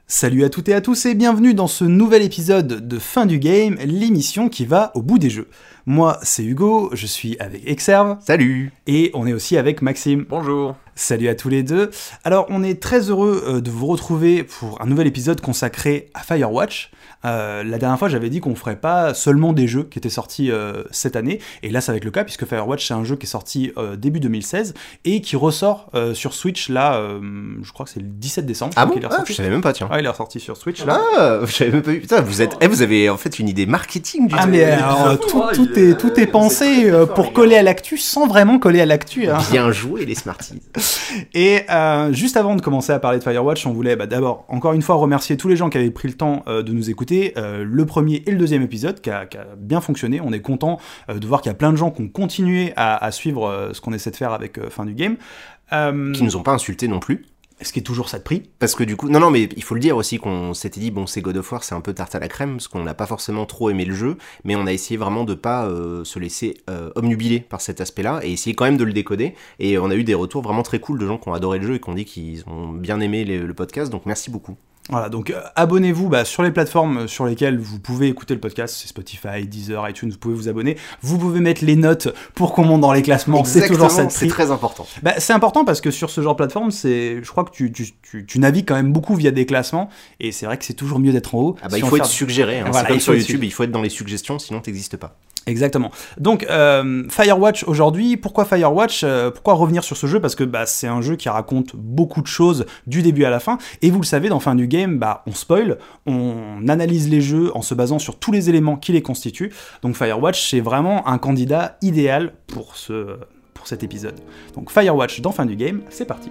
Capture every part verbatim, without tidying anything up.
Salut à toutes et à tous et bienvenue dans ce nouvel épisode de Fin du Game, l'émission qui va au bout des jeux. Moi, c'est Hugo, je suis avec Exerve. Salut. Et on est aussi avec Maxime. Bonjour. Salut à tous les deux. Alors, on est très heureux euh, de vous retrouver pour un nouvel épisode consacré à Firewatch. Euh, la dernière fois, j'avais dit qu'on ferait pas seulement des jeux qui étaient sortis euh, cette année, et là, ça va être le cas, puisque Firewatch, c'est un jeu qui est sorti euh, début deux mille seize, et qui ressort euh, sur Switch, là, euh, je crois que c'est le dix-sept décembre. Ah bon qu'il est ah, je savais même pas, tiens. Ah, il est ressorti sur Switch, là. Ah, je savais même pas vu. Putain, vous êtes... Eh, vous avez en fait une idée marketing du Ah, truc. mais alors, tout, tout, est, tout est pensé euh, pour coller à l'actu, sans vraiment coller à l'actu. Hein. Bien joué, les Smarties. Et euh, juste avant de commencer à parler de Firewatch, on voulait bah, d'abord, encore une fois, remercier tous les gens qui avaient pris le temps euh, de nous écouter. Euh, le premier et le deuxième épisode qui a, qui a bien fonctionné. On est content euh, de voir qu'il y a plein de gens qui ont continué à, à suivre euh, ce qu'on essaie de faire avec euh, Fin du Game. Euh, Qui nous ont pas insultés non plus. Ce qui est toujours ça de prix. Parce que du coup, non, non, mais il faut le dire aussi qu'on s'était dit, bon, c'est God of War, c'est un peu tarte à la crème, parce qu'on n'a pas forcément trop aimé le jeu, mais on a essayé vraiment de pas euh, se laisser euh, obnubiler par cet aspect-là, et essayer quand même de le décoder, et on a eu des retours vraiment très cool de gens qui ont adoré le jeu et qui ont dit qu'ils ont bien aimé les, le podcast, donc merci beaucoup. Voilà, donc euh, abonnez-vous bah, sur les plateformes sur lesquelles vous pouvez écouter le podcast, c'est Spotify, Deezer, iTunes, vous pouvez vous abonner. Vous pouvez mettre les notes pour qu'on monte dans les classements, Exactement, c'est toujours ça de c'est prix. très important. Bah, c'est important parce que sur ce genre de plateforme, c'est, je crois que tu, tu, tu, tu navigues quand même beaucoup via des classements, et c'est vrai que c'est toujours mieux d'être en haut. Ah bah si il on faut fait... être suggéré, hein. Voilà, C'est comme il sur faut YouTube, être... il faut être dans les suggestions, sinon t'existes pas. Exactement. Donc, euh, Firewatch aujourd'hui, pourquoi Firewatch euh, Pourquoi revenir sur ce jeu ? Parce que bah, c'est un jeu qui raconte beaucoup de choses du début à la fin, et vous le savez, dans Fin du Game, bah, on spoil, on analyse les jeux en se basant sur tous les éléments qui les constituent, donc Firewatch, c'est vraiment un candidat idéal pour, ce, pour cet épisode. Donc Firewatch dans Fin du Game, c'est parti.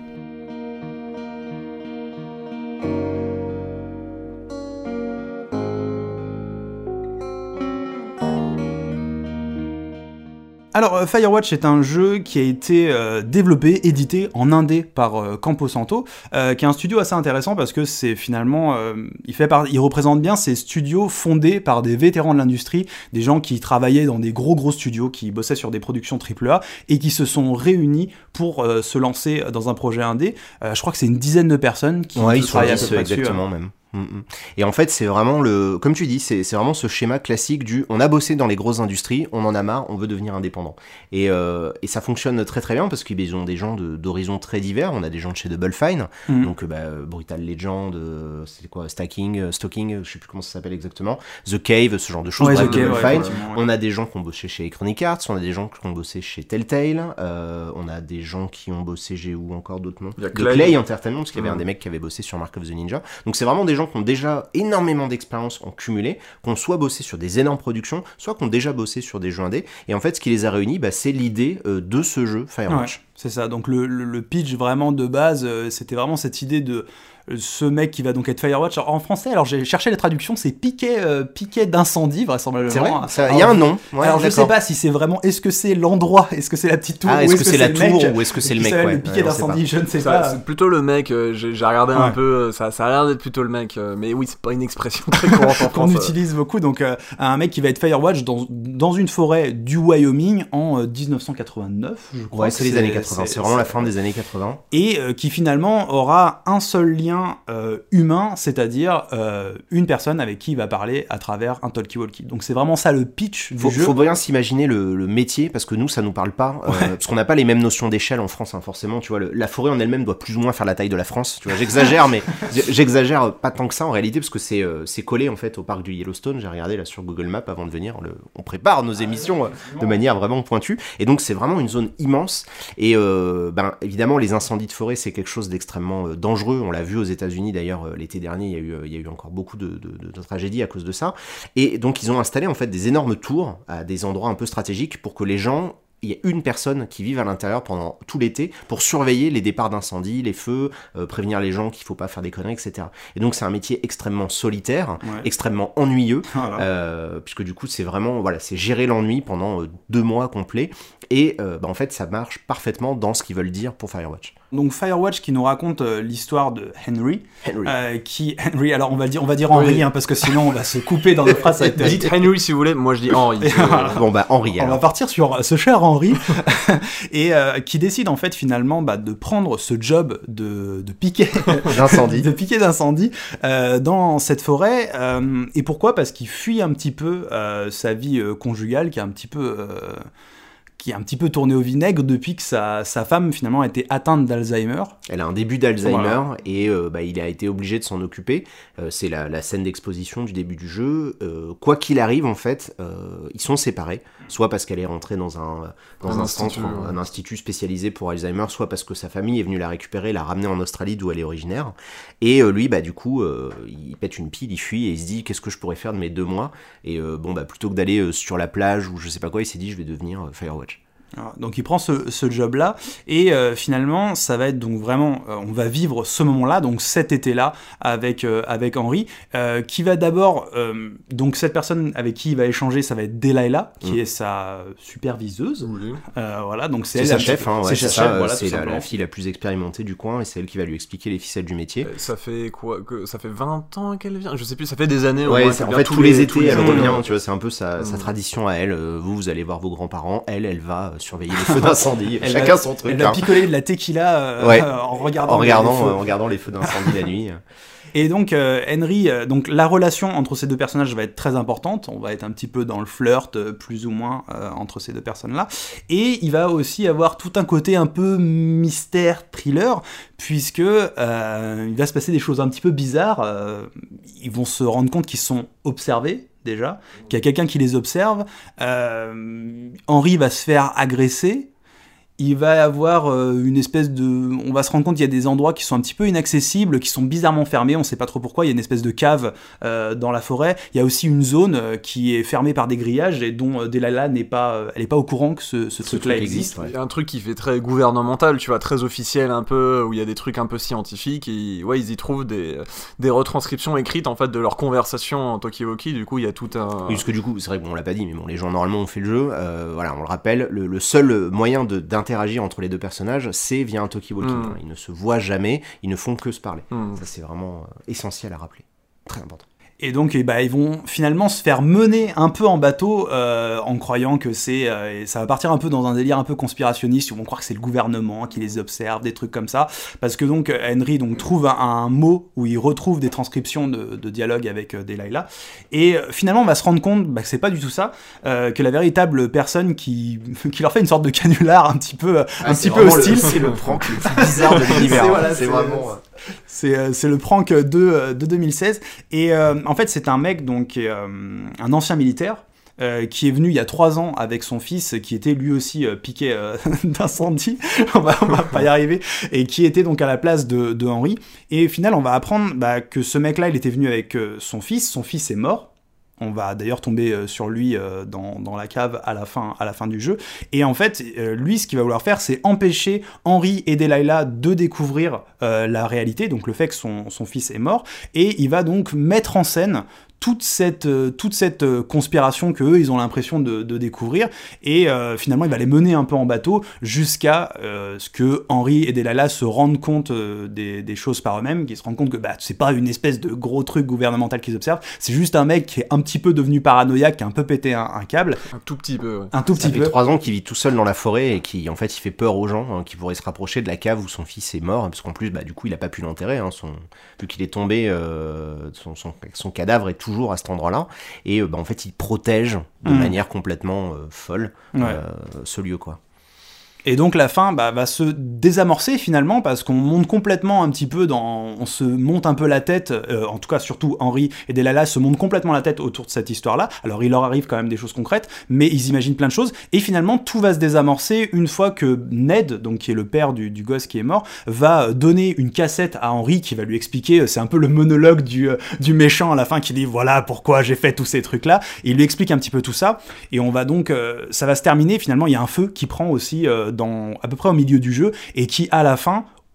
Alors, Firewatch est un jeu qui a été euh, développé, édité en indé par euh, Campo Santo, euh, qui est un studio assez intéressant parce que c'est finalement, euh, il, fait par... il représente bien ces studios fondés par des vétérans de l'industrie, des gens qui travaillaient dans des gros gros studios, qui bossaient sur des productions triple A et qui se sont réunis pour euh, se lancer dans un projet indé. Euh, je crois que c'est une dizaine de personnes qui ouais, ils sont travaillent à dix, peu près dessus. exactement même. Et en fait, c'est vraiment le, comme tu dis, c'est, c'est vraiment ce schéma classique du, on a bossé dans les grosses industries, on en a marre, on veut devenir indépendant. Et, euh, et ça fonctionne très très bien parce qu'ils ont des gens de, d'horizons très divers. On a des gens de chez Double Fine, mm-hmm. donc bah, Brutal Legend, euh, c'est quoi, Stacking, euh, Stalking, je sais plus comment ça s'appelle exactement, The Cave, ce genre de choses. Ouais, bref, The Cave, Double ouais, Fine. ouais. On a des gens qui ont bossé chez Electronic Arts, on a des gens qui ont bossé chez Telltale, euh, on a des gens qui ont bossé, j'ai où encore d'autres noms, de Clay, Clay Entertainment, parce qu'il y avait mm-hmm. un des mecs qui avait bossé sur Mark of the Ninja. Donc c'est vraiment des gens qui ont déjà énormément d'expérience en cumulé, qu'on soit bossé sur des énormes productions, soit qu'on déjà bossé sur des jeux indés, et en fait ce qui les a réunis, bah, c'est l'idée euh, de ce jeu Firewatch. Ouais, c'est ça, donc le, le, le pitch vraiment de base, euh, c'était vraiment cette idée de ce mec qui va donc être Firewatch. Alors, en français, alors j'ai cherché la traduction, c'est piquet, euh, piquet d'incendie, vraisemblablement. C'est vrai, il y a un nom. Ouais, alors, d'accord. Je sais pas si c'est vraiment, est-ce que c'est l'endroit, est-ce que c'est la petite tour, ah, ou est-ce, est-ce que, que c'est, c'est la le mec, tour, ou est-ce que c'est le mec, ouais, ouais, le piquet ouais, d'incendie, je ne sais ça, pas. C'est plutôt le mec, euh, j'ai, j'ai regardé ouais. un peu, ça, ça a l'air d'être plutôt le mec, euh, mais oui, c'est pas une expression très courante en France. Qu'on utilise beaucoup, donc euh, un mec qui va être Firewatch dans, dans une forêt du Wyoming en euh, dix-neuf cent quatre-vingt-neuf, je crois. Ouais, c'est, c'est les années quatre-vingts, c'est, c'est vraiment c'est... la fin des années quatre-vingts. Et euh, qui finalement aura un seul lien euh, humain, c'est-à-dire euh, une personne avec qui il va parler à travers un talkie-walkie. Donc c'est vraiment ça le pitch du faut, jeu. Faut bien s'imaginer le, le métier, parce que nous, ça nous parle pas, euh, ouais. parce qu'on n'a pas les mêmes notions d'échelle en France, hein, forcément. Tu vois, le, la forêt en elle-même doit plus ou moins faire la taille de la France. Tu vois, j'exagère, mais j'exagère pas tant que ça en réalité, parce que c'est, euh, c'est collé en fait au parc du Yellowstone. J'ai regardé là sur Google Maps avant de venir. Le, on prépare nos émissions euh, de manière vraiment pointue, et donc c'est vraiment une zone immense. Et euh, ben évidemment, les incendies de forêt, c'est quelque chose d'extrêmement euh, dangereux. On l'a vu aux États-Unis d'ailleurs euh, l'été dernier. Il y a eu, euh, il y a eu encore beaucoup de, de, de, de tragédies à cause de ça. Et donc ils ont installé en fait des énormes tours à des endroits un peu stratégiques pour que les gens, il y a une personne qui vive à l'intérieur pendant tout l'été pour surveiller les départs d'incendie, les feux, euh, prévenir les gens qu'il faut pas faire des conneries, et cetera. Et donc c'est un métier extrêmement solitaire, ouais. extrêmement ennuyeux, voilà. euh, puisque du coup c'est vraiment, voilà, c'est gérer l'ennui pendant euh, deux mois complets. Et euh, bah, en fait ça marche parfaitement dans ce qu'ils veulent dire pour Firewatch. Donc Firewatch qui nous raconte euh, l'histoire de Henry, Henry. Euh, qui Henry. Alors on va dire on va dire Henry Oui. hein, parce que sinon on va se couper dans nos phrases. Ça va être Dites Henry si vous voulez, moi je dis Henry. Et Bon bah Henry On va alors. partir sur ce cher Henry et euh, qui décide en fait finalement bah, de prendre ce job de, de piquet D'incendie. de piquet d'incendie euh, dans cette forêt. Euh, et pourquoi ? Parce qu'il fuit un petit peu euh, sa vie euh, conjugale qui est un petit peu euh, qui est un petit peu tournée au vinaigre depuis que sa, sa femme finalement a été atteinte d'Alzheimer. Elle a un début d'Alzheimer Voilà. et euh, bah, il a été obligé de s'en occuper. Euh, c'est la, la scène d'exposition du début du jeu. Euh, quoi qu'il arrive, en fait, euh, ils sont séparés. Soit parce qu'elle est rentrée dans un, dans Un un, institut, centre, ouais. un institut spécialisé pour Alzheimer, soit parce que sa famille est venue la récupérer, la ramener en Australie d'où elle est originaire. Et euh, lui, bah, du coup, euh, il pète une pile, il fuit et il se dit qu'est-ce que je pourrais faire de mes deux mois. Et euh, bon, bah, plutôt que d'aller euh, sur la plage ou je sais pas quoi, il s'est dit je vais devenir euh, Firewatch. Alors, donc il prend ce, ce job-là et euh, finalement ça va être donc vraiment euh, on va vivre ce moment-là donc cet été-là avec euh, avec Henry euh, qui va d'abord euh, donc cette personne avec qui il va échanger ça va être Delilah qui Mm. est sa superviseuse Oui. euh, voilà donc c'est C'est elle sa un chef, petit peu- hein, ouais, c'est c'est sa ça, chef, euh, voilà, c'est tout la, la simplement. fille la plus expérimentée du coin et c'est elle qui va lui expliquer les ficelles du métier. Euh, Ça fait quoi que, Ça fait vingt ans qu'elle vient Je sais plus, ça fait des années. au Ouais, moins c'est- qu'elle en vient fait, tous les étés, elle jours. revient, tu vois, c'est un peu sa, sa Mm. tradition à elle. Euh, Vous, vous allez voir vos grands-parents, elle, elle va euh, surveiller les feux d'incendie. Elle Chacun va- son truc. Elle va hein. picoler de la tequila euh, Ouais. en regardant En les regardant, feux. euh, en regardant les feux d'incendie la nuit. Et donc euh, Henry, euh, donc la relation entre ces deux personnages va être très importante. On va être un petit peu dans le flirt, euh, plus ou moins, euh, entre ces deux personnes-là. Et il va aussi avoir tout un côté un peu mystère, thriller, puisque euh, il va se passer des choses un petit peu bizarres. Euh, ils vont se rendre compte qu'ils sont observés déjà, qu'il y a quelqu'un qui les observe. Euh, Henry va se faire agresser. Il va y avoir euh, une espèce de... On va se rendre compte qu'il y a des endroits qui sont un petit peu inaccessibles, qui sont bizarrement fermés, on sait pas trop pourquoi, il y a une espèce de cave euh, dans la forêt. Il y a aussi une zone euh, qui est fermée par des grillages et dont euh, Delilah n'est pas, euh, elle est pas au courant que ce, ce truc-là truc existe. existe, ouais. Il y a un truc qui fait très gouvernemental, tu vois, très officiel un peu, où il y a des trucs un peu scientifiques, et ouais, ils y trouvent des, des retranscriptions écrites en fait de leurs conversations en talkie-walkie, du coup il y a tout un... Oui, parce que du coup, c'est vrai qu'on l'a pas dit, mais bon, les gens normalement ont fait le jeu. Euh, voilà, on le rappelle, le, le seul moyen de, d'interagir entre les deux personnages, c'est via un talkie-walkie. Mm. Hein. Ils ne se voient jamais, ils ne font que se parler. Hmm. Ça, c'est vraiment euh, essentiel à rappeler. Très important. Et donc, eh ben, ils vont finalement se faire mener un peu en bateau euh, en croyant que c'est... Euh, et ça va partir un peu dans un délire un peu conspirationniste. Ils vont croire que c'est le gouvernement qui les observe, des trucs comme ça. Parce que donc, Henry donc, trouve un, un mot où il retrouve des transcriptions de, de dialogue avec euh, Delilah. Et euh, finalement, on va se rendre compte bah, que c'est pas du tout ça. Euh, que la véritable personne qui, qui leur fait une sorte de canular un petit peu, Ah, un c'est petit peu vraiment hostile... le- C'est le prank le plus bizarre de l'univers. C'est- voilà, c'est c'est- vraiment... euh, C'est, euh, c'est le prank de, euh, de deux mille seize. Et euh, en fait, c'est un mec, donc, qui est, euh, un ancien militaire, euh, qui est venu il y a trois ans avec son fils, qui était lui aussi euh, piqué euh, d'incendie. on, va, on va pas y arriver. Et qui était donc à la place de, de Henry. Et au final, on va apprendre bah, que ce mec-là, il était venu avec euh, son fils. Son fils est mort. On va d'ailleurs tomber euh, sur lui euh, dans, dans la cave à la fin, à la fin du jeu. Et en fait, euh, lui, ce qu'il va vouloir faire, c'est empêcher Henry et Delilah de découvrir euh, la réalité, donc le fait que son, son fils est mort. Et il va donc mettre en scène toute cette, euh, toute cette euh, conspiration qu'eux, ils ont l'impression de, de découvrir. Et euh, finalement, il va les mener un peu en bateau jusqu'à euh, ce que Henry et Delilah se rendent compte euh, des, des choses par eux-mêmes, qu'ils se rendent compte que bah, c'est pas une espèce de gros truc gouvernemental qu'ils observent, c'est juste un mec qui est un petit peu devenu paranoïaque, qui a un peu pété un, un câble, Un tout petit peu, ouais. un tout Ça petit fait peu. trois ans qu'il vit tout seul dans la forêt et qui, en fait, il fait peur aux gens hein, qui pourraient se rapprocher de la cave où son fils est mort, parce qu'en plus, bah, du coup, il a pas pu l'enterrer, hein, son... vu qu'il est tombé, euh, son, son, son cadavre est toujours à cet endroit-là, et euh, bah, en fait, il protège de Mm. manière complètement euh, folle Ouais. euh, ce lieu, quoi. Et donc la fin bah, va se désamorcer finalement parce qu'on monte complètement un petit peu dans... On se monte un peu la tête, euh, en tout cas surtout Henry et Delilah se montent complètement la tête autour de cette histoire-là. Alors il leur arrive quand même des choses concrètes, mais ils imaginent plein de choses. Et finalement tout va se désamorcer une fois que Ned, donc qui est le père du, du gosse qui est mort, va donner une cassette à Henry qui va lui expliquer, c'est un peu le monologue du, euh, du méchant à la fin qui dit voilà pourquoi j'ai fait tous ces trucs-là. Et il lui explique un petit peu tout ça. Et on va donc... Euh, ça va se terminer finalement, il y a un feu qui prend aussi... Euh, dans, à peu près au milieu du jeu, et qui, à la fin,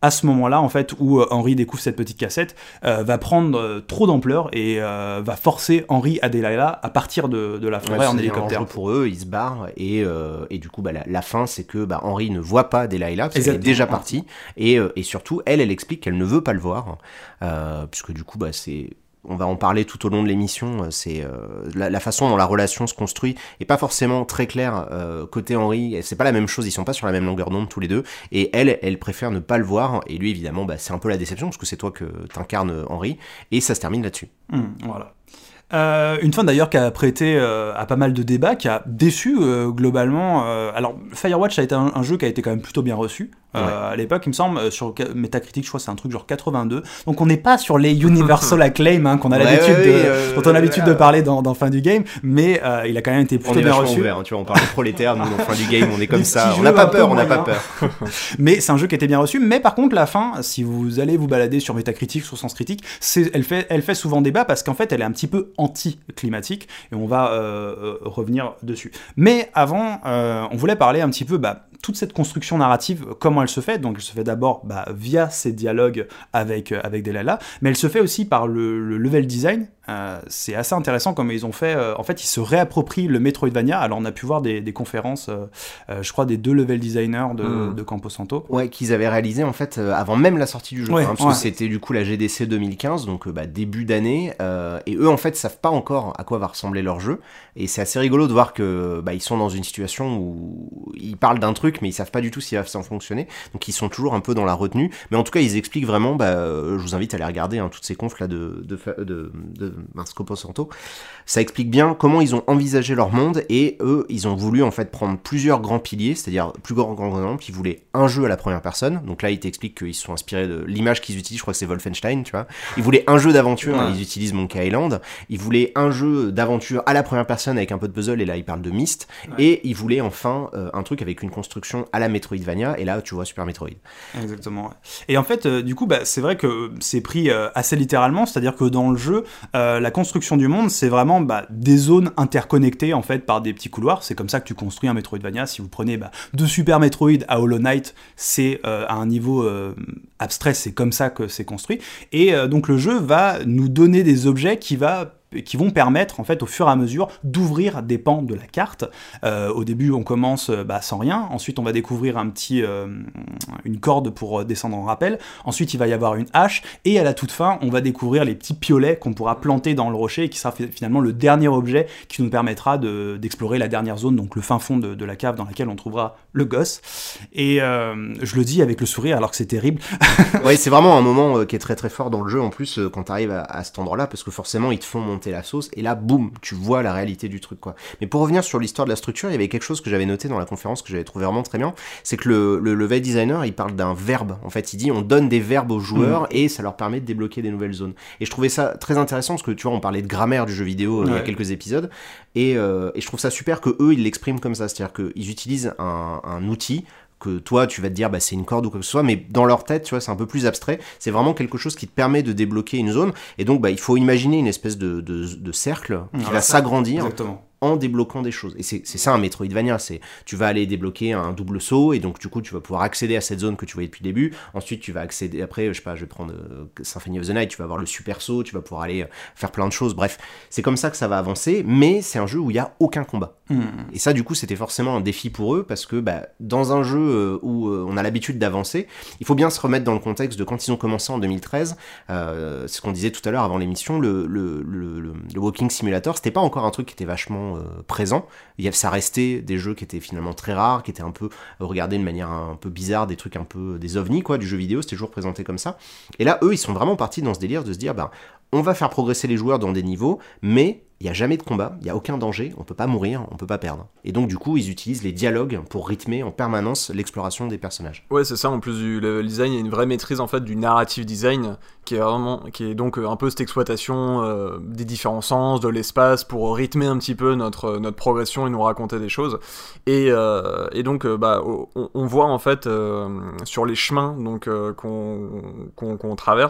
à ce moment-là, en fait, où euh, Henry découvre cette petite cassette, euh, va prendre euh, trop d'ampleur et euh, va forcer Henry et Delilah à partir de, de la forêt ouais, en c'est hélicoptère. Un pour eux, ils se barrent et, euh, et du coup, bah, la, la fin, c'est que bah, Henry ne voit pas Delilah parce qu'elle est déjà partie et, euh, et surtout, elle, elle explique qu'elle ne veut pas le voir euh, puisque du coup, bah, c'est... On va en parler tout au long de l'émission, c'est euh, la, la façon dont la relation se construit est pas forcément très claire euh, côté Henry, c'est pas la même chose, ils sont pas sur la même longueur d'onde tous les deux, et elle, elle préfère ne pas le voir, et lui évidemment bah, c'est un peu la déception, parce que c'est toi que t'incarnes Henry, et ça se termine là-dessus. Mmh, voilà. Euh, une fin d'ailleurs qui a prêté euh, à pas mal de débats, qui a déçu euh, globalement. Euh, alors Firewatch a été un, un jeu qui a été quand même plutôt bien reçu. Euh, ouais. À l'époque, il me semble, sur Metacritic, je crois que c'est un truc genre quatre-vingt-deux. Donc on n'est pas sur les Universal Acclaim hein, qu'on a ouais, l'habitude ouais, de, euh, dont on a l'habitude euh, de parler dans, dans Fin du Game, mais euh, il a quand même été plutôt bien reçu. Ouvert, hein, tu vois, on parle de prolétaire, nous, dans Fin du Game, on est comme ça. On n'a pas peur, on n'a pas peur. Mais c'est un jeu qui était bien reçu. Mais par contre, la fin, si vous allez vous balader sur Metacritic, sur Sens Critique, c'est, elle fait, elle fait souvent débat parce qu'en fait, elle est un petit peu anti-climatique et on va euh, revenir dessus. Mais avant, euh, on voulait parler un petit peu. Bah, toute cette construction narrative, comment elle se fait? Donc elle se fait d'abord bah, via ces dialogues avec, euh, avec Delilah, mais elle se fait aussi par le, le level design. Euh, c'est assez intéressant comme ils ont fait. Euh, en fait, ils se réapproprient le Metroidvania. Alors on a pu voir des, des conférences, euh, euh, je crois, des deux level designers de, mmh. de Campo Santo. Ouais, qu'ils avaient réalisé en fait euh, avant même la sortie du jeu, ouais, hein, parce ouais. que c'était du coup la G D C deux mille quinze, donc euh, bah, début d'année, euh, et eux en fait savent pas encore à quoi va ressembler leur jeu. Et c'est assez rigolo de voir que bah, ils sont dans une situation où ils parlent d'un truc, mais ils savent pas du tout s'il va s'en fonctionner. Donc ils sont toujours un peu dans la retenue. Mais en tout cas, ils expliquent vraiment. Bah, euh, je vous invite à aller regarder hein, toutes ces confs là de de de, de, de mince, Campo Santo. Ça explique bien comment ils ont envisagé leur monde et eux, ils ont voulu en fait prendre plusieurs grands piliers, c'est-à-dire plus grands grands grands. Ils voulaient un jeu à la première personne. Donc là, ils t'expliquent qu'ils se sont inspirés de l'image qu'ils utilisent. Je crois que c'est Wolfenstein, tu vois. Ils voulaient un jeu d'aventure. Ouais. Ils utilisent Monkey Island. Ils voulaient un jeu d'aventure à la première personne avec un peu de puzzle. Et là, ils parlent de Myst. Ouais. Et ils voulaient enfin euh, un truc avec une construction à la Metroidvania. Et là, tu vois Super Metroid. Exactement. Ouais. Et en fait, euh, du coup, bah, c'est vrai que c'est pris euh, assez littéralement. C'est-à-dire que dans le jeu, euh, la construction du monde, c'est vraiment bah, des zones interconnectées en fait par des petits couloirs. C'est comme ça que tu construis un Metroidvania. Si vous prenez bah, de Super Metroid à Hollow Knight, c'est euh, à un niveau euh, abstrait. C'est comme ça que c'est construit. Et euh, donc le jeu va nous donner des objets qui va qui vont permettre en fait au fur et à mesure d'ouvrir des pans de la carte. Euh, au début on commence bah, sans rien, ensuite on va découvrir un petit, euh, une corde pour descendre en rappel, ensuite il va y avoir une hache, et à la toute fin on va découvrir les petits piolets qu'on pourra planter dans le rocher et qui sera finalement le dernier objet qui nous permettra de, d'explorer la dernière zone, donc le fin fond de, de la cave dans laquelle on trouvera le gosse. Et euh, je le dis avec le sourire alors que c'est terrible. Ouais, c'est vraiment un moment euh, qui est très très fort dans le jeu en plus euh, quand t'arrives à, à cet endroit-là, parce que forcément ils te font monter la sauce, et là, boum, tu vois la réalité du truc, quoi. Mais pour revenir sur l'histoire de la structure, il y avait quelque chose que j'avais noté dans la conférence que j'avais trouvé vraiment très bien, c'est que le, le level designer, il parle d'un verbe. En fait, il dit, on donne des verbes aux joueurs, mmh. et ça leur permet de débloquer des nouvelles zones. Et je trouvais ça très intéressant, parce que, tu vois, on parlait de grammaire du jeu vidéo euh, ouais. il y a quelques épisodes, et, euh, et je trouve ça super que eux, ils l'expriment comme ça, c'est-à-dire qu'ils utilisent un, un outil que toi tu vas te dire bah c'est une corde ou quoi que ce soit, mais dans leur tête tu vois c'est un peu plus abstrait, c'est vraiment quelque chose qui te permet de débloquer une zone, et donc bah il faut imaginer une espèce de, de, de cercle qui ah, va ça, s'agrandir. Exactement. En débloquant des choses. Et c'est, c'est ça un Metroidvania, c'est tu vas aller débloquer un double saut, et donc du coup tu vas pouvoir accéder à cette zone que tu voyais depuis le début, ensuite tu vas accéder, après je sais pas, je vais prendre euh, Symphony of the Night, tu vas avoir le super saut, tu vas pouvoir aller euh, faire plein de choses, bref, c'est comme ça que ça va avancer, mais c'est un jeu où il y a aucun combat. Mmh. Et ça du coup c'était forcément un défi pour eux, parce que bah, dans un jeu euh, où euh, on a l'habitude d'avancer, il faut bien se remettre dans le contexte de quand ils ont commencé en deux mille treize, euh, c'est ce qu'on disait tout à l'heure avant l'émission, le, le, le, le, le Walking Simulator, c'était pas encore un truc qui était vachement Euh, présent, il y a, ça restait des jeux qui étaient finalement très rares, qui étaient un peu euh, regardés de manière un, un peu bizarre, des trucs un peu des ovnis quoi, du jeu vidéo, c'était toujours présenté comme ça, et là eux ils sont vraiment partis dans ce délire de se dire bah on va faire progresser les joueurs dans des niveaux, mais il n'y a jamais de combat, il n'y a aucun danger, on peut pas mourir, on peut pas perdre. Et donc du coup, ils utilisent les dialogues pour rythmer en permanence l'exploration des personnages. Ouais, c'est ça, en plus du level design, il y a une vraie maîtrise en fait du narrative design, qui est vraiment, qui est donc un peu cette exploitation euh, des différents sens, de l'espace, pour rythmer un petit peu notre, notre progression et nous raconter des choses. Et, euh, et donc, euh, bah, on, on voit en fait euh, sur les chemins donc, euh, qu'on, qu'on, qu'on traverse,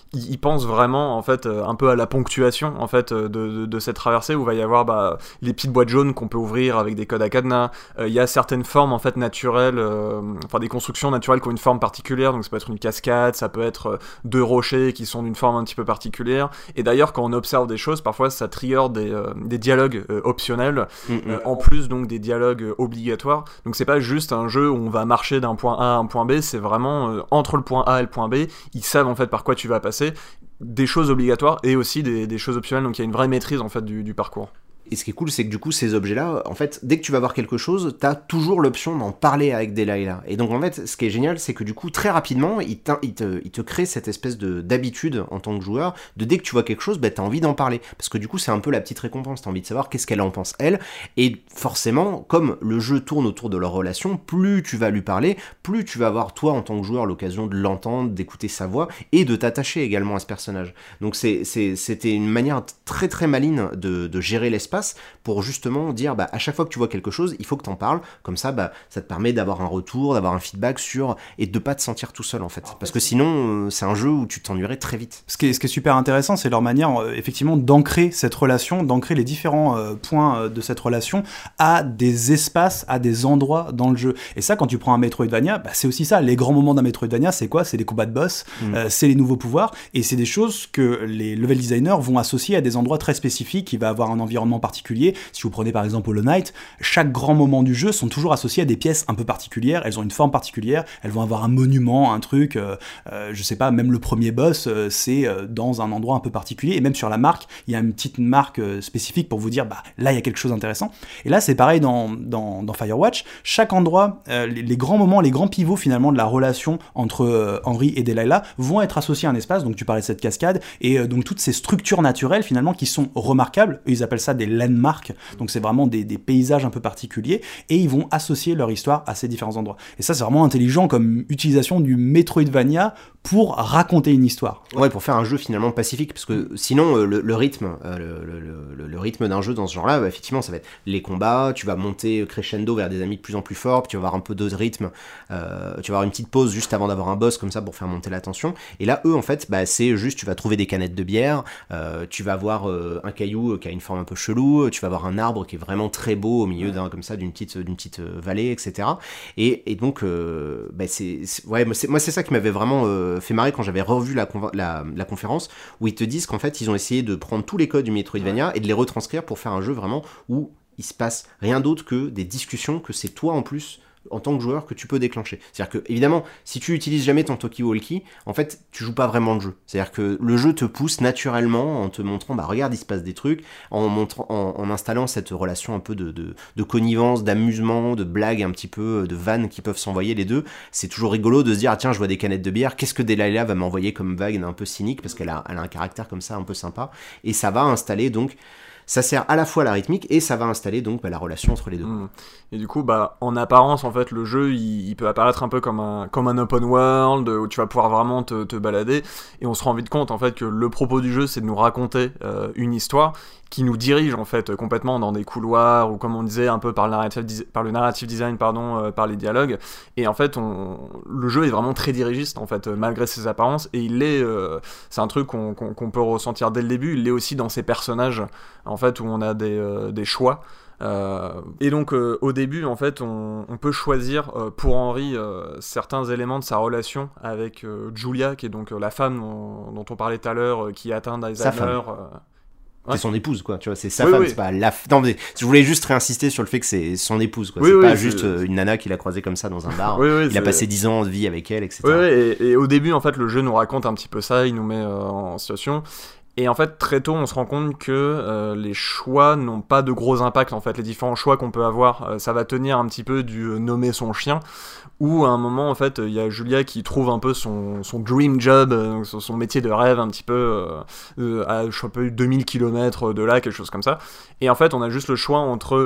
il, il pense vraiment en fait un peu à la ponctuation en fait de, de, de cette traversée où il va y avoir bah, les petites boîtes jaunes qu'on peut ouvrir avec des codes à cadenas. Il euh, y a certaines formes en fait naturelles, euh, enfin des constructions naturelles qui ont une forme particulière, donc ça peut être une cascade, ça peut être euh, deux rochers qui sont d'une forme un petit peu particulière. Et d'ailleurs quand on observe des choses, parfois ça trigger des, euh, des dialogues euh, optionnels, mm-hmm. euh, en plus donc des dialogues euh, obligatoires. Donc c'est pas juste un jeu où on va marcher d'un point A à un point B, c'est vraiment euh, entre le point A et le point B, ils savent en fait par quoi tu vas passer, des choses obligatoires et aussi des, des choses optionnelles, donc il y a une vraie maîtrise en fait du, du parcours. Et ce qui est cool, c'est que du coup, ces objets-là, en fait, dès que tu vas voir quelque chose, t'as toujours l'option d'en parler avec Delilah. Et donc, en fait, ce qui est génial, c'est que du coup, très rapidement, il, il, te, il te crée cette espèce de, d'habitude en tant que joueur, de dès que tu vois quelque chose, bah, t'as envie d'en parler. Parce que du coup, c'est un peu la petite récompense. T'as envie de savoir qu'est-ce qu'elle en pense, elle. Et forcément, comme le jeu tourne autour de leur relation, plus tu vas lui parler, plus tu vas avoir, toi, en tant que joueur, l'occasion de l'entendre, d'écouter sa voix et de t'attacher également à ce personnage. Donc, c'est, c'est, c'était une manière très, très maligne de, de gérer l'espace pour juste justement dire bah, à chaque fois que tu vois quelque chose, il faut que t'en parles, comme ça bah, ça te permet d'avoir un retour, d'avoir un feedback sur, et de pas te sentir tout seul en fait, parce que sinon euh, c'est un jeu où tu t'ennuierais très vite. Ce qui est, ce qui est super intéressant, c'est leur manière euh, effectivement d'ancrer cette relation, d'ancrer les différents euh, points euh, de cette relation à des espaces, à des endroits dans le jeu. Et ça, quand tu prends un Metroidvania, bah, c'est aussi ça, les grands moments d'un Metroidvania, c'est quoi ? C'est les combats de boss, mmh. euh, c'est les nouveaux pouvoirs, et c'est des choses que les level designers vont associer à des endroits très spécifiques, qui va avoir un environnement particulier. Si vous prenez par exemple Hollow Knight, chaque grand moment du jeu sont toujours associés à des pièces un peu particulières, elles ont une forme particulière, elles vont avoir un monument, un truc, euh, euh, je sais pas, même le premier boss, euh, c'est euh, dans un endroit un peu particulier, et même sur la marque, il y a une petite marque euh, spécifique pour vous dire, bah là il y a quelque chose d'intéressant. Et là c'est pareil dans, dans, dans Firewatch, chaque endroit, euh, les, les grands moments, les grands pivots finalement de la relation entre euh, Henry et Delilah vont être associés à un espace, donc tu parlais de cette cascade, et euh, donc toutes ces structures naturelles finalement qui sont remarquables, ils appellent ça des landmarks, donc c'est vraiment des, des paysages un peu particuliers, et ils vont associer leur histoire à ces différents endroits. Et ça, c'est vraiment intelligent comme utilisation du Metroidvania pour raconter une histoire. Ouais, pour faire un jeu finalement pacifique, parce que sinon, le, le rythme, euh, le, le, le rythme d'un jeu dans ce genre-là, bah, effectivement, ça va être les combats, tu vas monter crescendo vers des ennemis de plus en plus forts, puis tu vas avoir un peu de rythme, euh, tu vas avoir une petite pause juste avant d'avoir un boss comme ça pour faire monter la tension. Et là, eux, en fait, bah, c'est juste, tu vas trouver des canettes de bière, euh, tu vas avoir euh, un caillou qui a une forme un peu chelou, tu vas avoir un arbre qui est vraiment très beau au milieu d'un comme ça d'une petite d'une petite vallée, et cetera. Et, et donc, euh, bah, c'est, c'est ouais, moi c'est, moi c'est ça qui m'avait vraiment euh, fait marrer quand j'avais revu la, la la conférence où ils te disent qu'en fait ils ont essayé de prendre tous les codes du Metroidvania et de les retranscrire pour faire un jeu vraiment où il se passe rien d'autre que des discussions, que c'est toi en plus en tant que joueur que tu peux déclencher. C'est-à-dire que, évidemment, si tu utilises jamais ton talkie-walkie, en fait, tu joues pas vraiment le jeu. C'est-à-dire que le jeu te pousse naturellement en te montrant, bah regarde, il se passe des trucs, en, montrant, en, en installant cette relation un peu de, de, de connivence, d'amusement, de blague un petit peu, de vannes qui peuvent s'envoyer les deux. C'est toujours rigolo de se dire, ah, tiens, je vois des canettes de bière, qu'est-ce que Delilah va m'envoyer comme vague un peu cynique, parce qu'elle a, elle a un caractère comme ça un peu sympa, et ça va installer donc ça sert à la fois à la rythmique et ça va installer donc bah, la relation entre les deux. Mmh. Et du coup, bah, en apparence, en fait, le jeu, il, il peut apparaître un peu comme un, comme un open world où tu vas pouvoir vraiment te, te balader. Et on se rend vite compte, en fait, que le propos du jeu, c'est de nous raconter euh, une histoire qui nous dirige, en fait, complètement dans des couloirs ou, comme on disait, un peu par le narrative, par le narrative design, pardon, euh, par les dialogues. Et en fait, on, le jeu est vraiment très dirigiste, en fait, malgré ses apparences. Et il est, euh, c'est un truc qu'on, qu'on, qu'on peut ressentir dès le début. Il l'est aussi dans ses personnages, en fait, où on a des, euh, des choix. Euh, et donc euh, au début en fait on, on peut choisir euh, pour Henry euh, certains éléments de sa relation avec euh, Julia qui est donc euh, la femme dont, dont on parlait tout à l'heure euh, qui est atteinte d'Alzheimer. Euh, ouais. C'est son épouse quoi, tu vois, c'est sa oui, femme, oui. C'est pas la. Non mais je voulais juste réinsister sur le fait que c'est son épouse quoi, oui, c'est oui, pas c'est... juste euh, une nana qu'il a croisée comme ça dans un bar. oui, oui, il c'est... a passé dix ans de vie avec elle, et cetera. Oui, oui, et, et au début en fait le jeu nous raconte un petit peu ça, il nous met euh, en situation. Et en fait, très tôt, on se rend compte que euh, les choix n'ont pas de gros impacts. En fait, les différents choix qu'on peut avoir, euh, ça va tenir un petit peu du euh, nommer son chien. Où à un moment, en fait, il y a Julia qui trouve un peu son, son dream job, euh, son métier de rêve, un petit peu euh, euh, à je sais pas deux mille kilomètres de là, quelque chose comme ça. Et en fait, on a juste le choix entre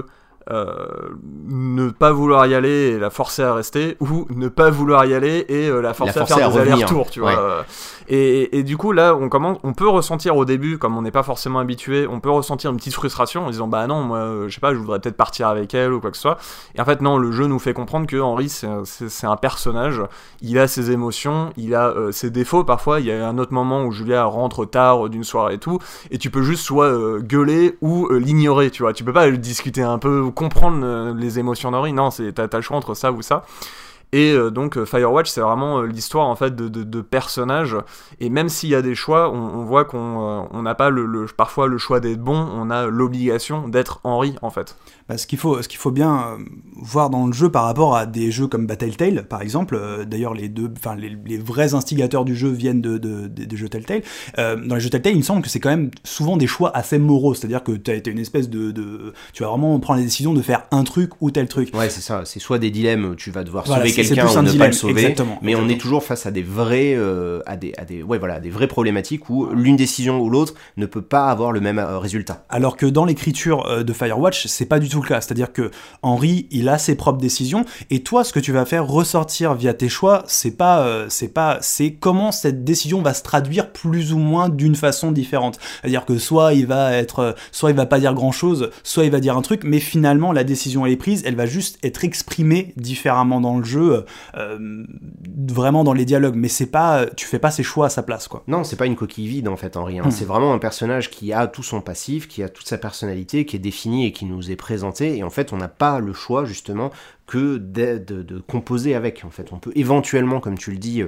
euh, ne pas vouloir y aller et la forcer à rester, ou ne pas vouloir y aller et euh, la forcer La à forcer faire à des revenir. allers-retours, tu Ouais. vois. Et, et du coup, là, on commence, on peut ressentir au début, comme on n'est pas forcément habitué, on peut ressentir une petite frustration en disant, bah non, moi, euh, je sais pas, je voudrais peut-être partir avec elle ou quoi que ce soit. Et en fait, non, le jeu nous fait comprendre que Henry, c'est, c'est, c'est un personnage, il a ses émotions, il a euh, ses défauts. Parfois, il y a un autre moment où Julia rentre tard d'une soirée et tout, et tu peux juste soit euh, gueuler ou euh, l'ignorer, tu vois. Tu peux pas discuter un peu, comprendre euh, les émotions d'Henry, non, c'est, t'as, t'as le choix entre ça ou ça. Et euh, donc euh, Firewatch, c'est vraiment euh, l'histoire en fait de, de, de personnages, et même s'il y a des choix, on, on voit qu'on euh, on n'a pas le, le, parfois le choix d'être bon, on a l'obligation d'être Henry en fait. Bah, ce qu'il faut, ce qu'il faut bien euh, voir dans le jeu par rapport à des jeux comme Battletale, par exemple, euh, d'ailleurs les deux, enfin les, les vrais instigateurs du jeu viennent de, de, de, des jeux Telltale. Euh, dans les jeux Telltale, il me semble que c'est quand même souvent des choix assez moraux, c'est-à-dire que tu as une espèce de, de, tu vas vraiment prendre la décision de faire un truc ou tel truc. Ouais, c'est ça. C'est soit des dilemmes, tu vas devoir Voilà, sauver c'est- c'est quelqu'un plus ou un ne dilemme, pas le sauver. exactement, mais on exactement. est toujours face à des vrais, euh, à des, à des, ouais, voilà, des vraies problématiques où l'une décision ou l'autre ne peut pas avoir le même euh, résultat. Alors que dans l'écriture euh, de Firewatch, c'est pas du tout le cas. C'est-à-dire que Henry, il a ses propres décisions, et toi, ce que tu vas faire ressortir via tes choix, c'est pas, euh, c'est pas, c'est comment cette décision va se traduire plus ou moins d'une façon différente. C'est-à-dire que soit il va être, euh, soit il va pas dire grand-chose, soit il va dire un truc, mais finalement la décision elle est prise, elle va juste être exprimée différemment dans le jeu, euh, vraiment dans les dialogues. Mais c'est pas, tu fais pas ses choix à sa place, quoi. Non, c'est pas une coquille vide en fait, Henry. Hein. Hmm. C'est vraiment un personnage qui a tout son passif, qui a toute sa personnalité, qui est définie et qui nous est présentée. Et en fait, on n'a pas le choix justement que de, de, de composer avec. En fait, on peut éventuellement, comme tu le dis, euh,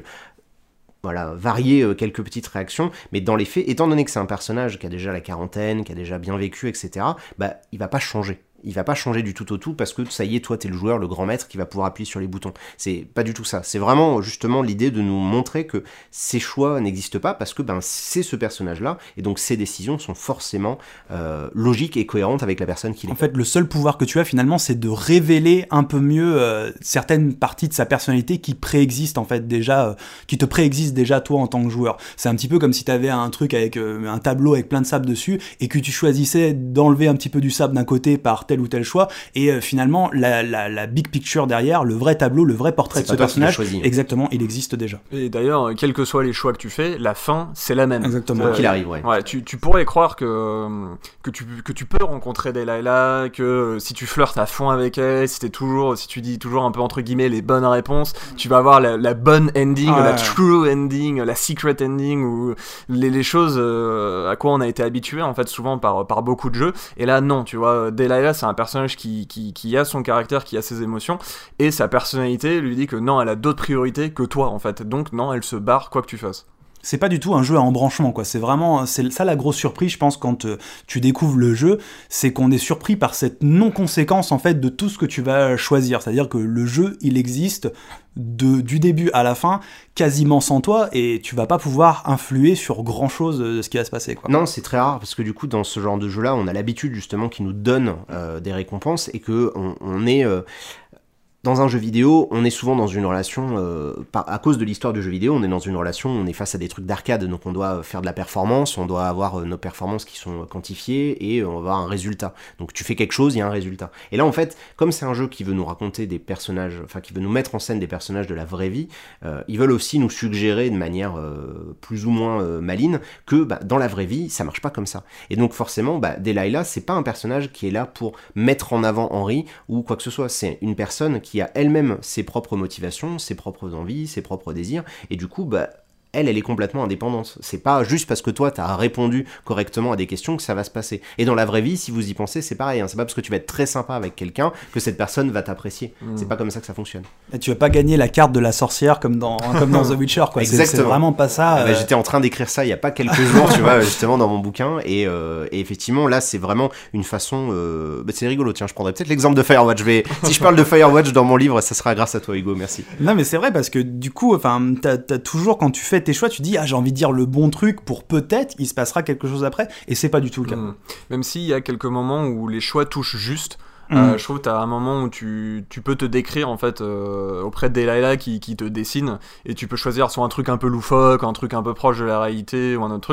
voilà, varier euh, quelques petites réactions, mais dans les faits, étant donné que c'est un personnage qui a déjà la quarantaine, qui a déjà bien vécu, et cetera, bah, il va pas changer. Il va pas changer du tout au tout parce que ça y est, toi t'es le joueur, le grand maître qui va pouvoir appuyer sur les boutons. C'est pas du tout ça. C'est vraiment justement l'idée de nous montrer que ces choix n'existent pas parce que ben c'est ce personnage-là et donc ses décisions sont forcément euh, logiques et cohérentes avec la personne qu'il est. En fait, le seul pouvoir que tu as finalement, c'est de révéler un peu mieux euh, certaines parties de sa personnalité qui préexistent en fait déjà, euh, qui te préexistent déjà toi en tant que joueur. C'est un petit peu comme si tu avais un truc avec euh, un tableau avec plein de sable dessus et que tu choisissais d'enlever un petit peu du sable d'un côté par tel ou tel choix, et euh, finalement la, la, la big picture derrière, le vrai tableau, le vrai portrait C'est de ce pas toi qui l'as personnage, choisi. exactement, il existe déjà. Et d'ailleurs, quels que soient les choix que tu fais, la fin, c'est la même. Exactement. Quoi qu'il arrive, ouais. Ouais, tu, tu pourrais croire que, que, tu, que tu peux rencontrer Delilah, que euh, si tu flirtes à fond avec elle, si, t'es toujours, si tu dis toujours un peu entre guillemets les bonnes réponses, tu vas avoir la, la bonne ending, Ah, la ouais. true ending, la secret ending, ou les, les choses euh, à quoi on a été habitué en fait souvent par, par beaucoup de jeux. Et là, non, tu vois, Delilah, c'est un personnage qui, qui, qui a son caractère, qui a ses émotions, et sa personnalité lui dit que non, elle a d'autres priorités que toi en fait. Donc non, elle se barre quoi que tu fasses. C'est pas du tout un jeu à embranchement, quoi. C'est vraiment, c'est ça la grosse surprise, je pense, quand euh, tu découvres le jeu, c'est qu'on est surpris par cette non-conséquence, en fait, de tout ce que tu vas choisir. C'est-à-dire que le jeu, il existe de, du début à la fin, quasiment sans toi, et tu vas pas pouvoir influer sur grand-chose de ce qui va se passer, quoi. Non, c'est très rare parce que du coup, dans ce genre de jeu-là, on a l'habitude justement qu'ils nous donnent euh, des récompenses et que on, on est euh, dans un jeu vidéo, on est souvent dans une relation, euh, par, à cause de l'histoire du jeu vidéo, on est dans une relation, on est face à des trucs d'arcade, donc on doit faire de la performance, on doit avoir euh, nos performances qui sont quantifiées et on va avoir un résultat. Donc tu fais quelque chose, il y a un résultat. Et là en fait, comme c'est un jeu qui veut nous raconter des personnages, enfin qui veut nous mettre en scène des personnages de la vraie vie, euh, ils veulent aussi nous suggérer de manière euh, plus ou moins euh, maligne que bah, dans la vraie vie, ça marche pas comme ça. Et donc forcément, bah, Delilah, c'est pas un personnage qui est là pour mettre en avant Henry ou quoi que ce soit, c'est une personne qui qui a elle-même ses propres motivations, ses propres envies, ses propres désirs, et du coup, bah, elle, elle est complètement indépendante. C'est pas juste parce que toi, t'as répondu correctement à des questions que ça va se passer. Et dans la vraie vie, si vous y pensez, c'est pareil. Hein. C'est pas parce que tu vas être très sympa avec quelqu'un que cette personne va t'apprécier. Mmh. C'est pas comme ça que ça fonctionne. Et tu vas pas gagner la carte de la sorcière comme dans, comme dans The Witcher, quoi. Exactement. C'est, c'est vraiment pas ça. Ah bah, euh... J'étais en train d'écrire ça il y a pas quelques jours, tu vois, justement dans mon bouquin. Et, euh, et effectivement, là, c'est vraiment une façon... Euh... Bah, c'est rigolo, tiens, je prendrais peut-être l'exemple de Firewatch. Je vais... si je parle de Firewatch dans mon livre, ça sera grâce à toi, Hugo, merci. Non, mais c'est vrai, parce que du coup, enfin, t'as, t'as toujours, quand tu fais tes choix, tu dis, ah, j'ai envie de dire le bon truc pour peut-être il se passera quelque chose après, et c'est pas du tout le cas. Mmh. Même s'il y a quelques moments où les choix touchent juste, mmh. euh, je trouve que t'as un moment où tu, tu peux te décrire en fait euh, auprès de Delilah qui, qui te dessine, et tu peux choisir soit un truc un peu loufoque, un truc un peu proche de la réalité ou un autre truc.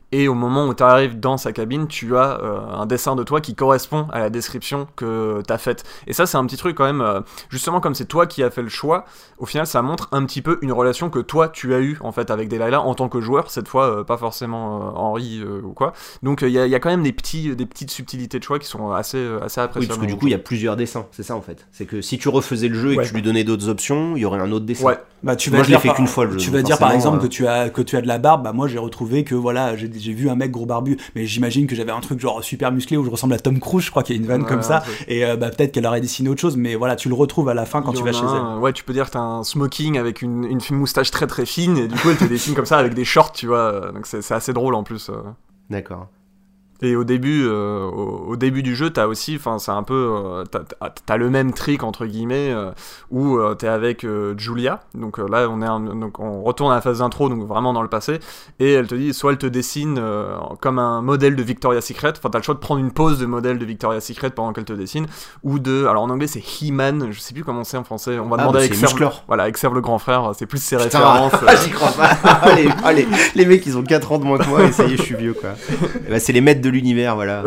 et au moment où tu arrives dans sa cabine, tu as euh, un dessin de toi qui correspond à la description que t'as faite. Et ça, c'est un petit truc quand même, euh, justement comme c'est toi qui as fait le choix, au final ça montre un petit peu une relation que toi tu as eue en fait avec Delilah en tant que joueur, cette fois euh, pas forcément euh, Henry euh, ou quoi. Donc il euh, y, y a quand même des, petits, des petites subtilités de choix qui sont assez, assez appréciables. Oui, parce que du coup il y a plusieurs dessins, c'est ça en fait. C'est que si tu refaisais le jeu et ouais. que tu lui donnais d'autres options, il y aurait un autre dessin. Ouais. Bah, tu Moi vas je l'ai dire fait par... qu'une fois le jeu. Tu vas dire par exemple euh... que tu as que tu as de la barbe. Bah moi j'ai retrouvé que voilà j'ai, j'ai vu un mec gros barbu, mais j'imagine que j'avais un truc genre super musclé où je ressemble à Tom Cruise, je crois qu'il y a une vanne ouais, comme ça. Ouais. Et euh, bah peut-être qu'elle aurait dessiné autre chose, mais voilà tu le retrouves à la fin quand tu vas chez un, elle. Ouais, tu peux dire que t'as un smoking avec une, une moustache très très fine et du coup elle te dessine comme ça avec des shorts, tu vois. Donc c'est, c'est assez drôle en plus. D'accord. Et au début, euh, au, au début du jeu, t'as aussi, enfin, c'est un peu, euh, t'as, t'as, t'as le même trick entre guillemets euh, où euh, t'es avec euh, Julia. Donc euh, là, on est, un, donc on retourne à la phase d'intro, donc vraiment dans le passé. Et elle te dit, soit elle te dessine euh, comme un modèle de Victoria's Secret. Enfin, t'as le choix de prendre une pause de modèle de Victoria's Secret pendant qu'elle te dessine, ou de, alors en anglais c'est He-Man, je sais plus comment c'est en français. On va ah, demander bah, avec Serve, voilà, avec Serve le grand frère. C'est plus ses Putain, références. Euh... J'y crois pas. les, oh, les, les mecs, ils ont quatre ans de moins que moi et ça y est, je suis vieux quoi. Et bah, c'est les maîtres de l'univers, voilà.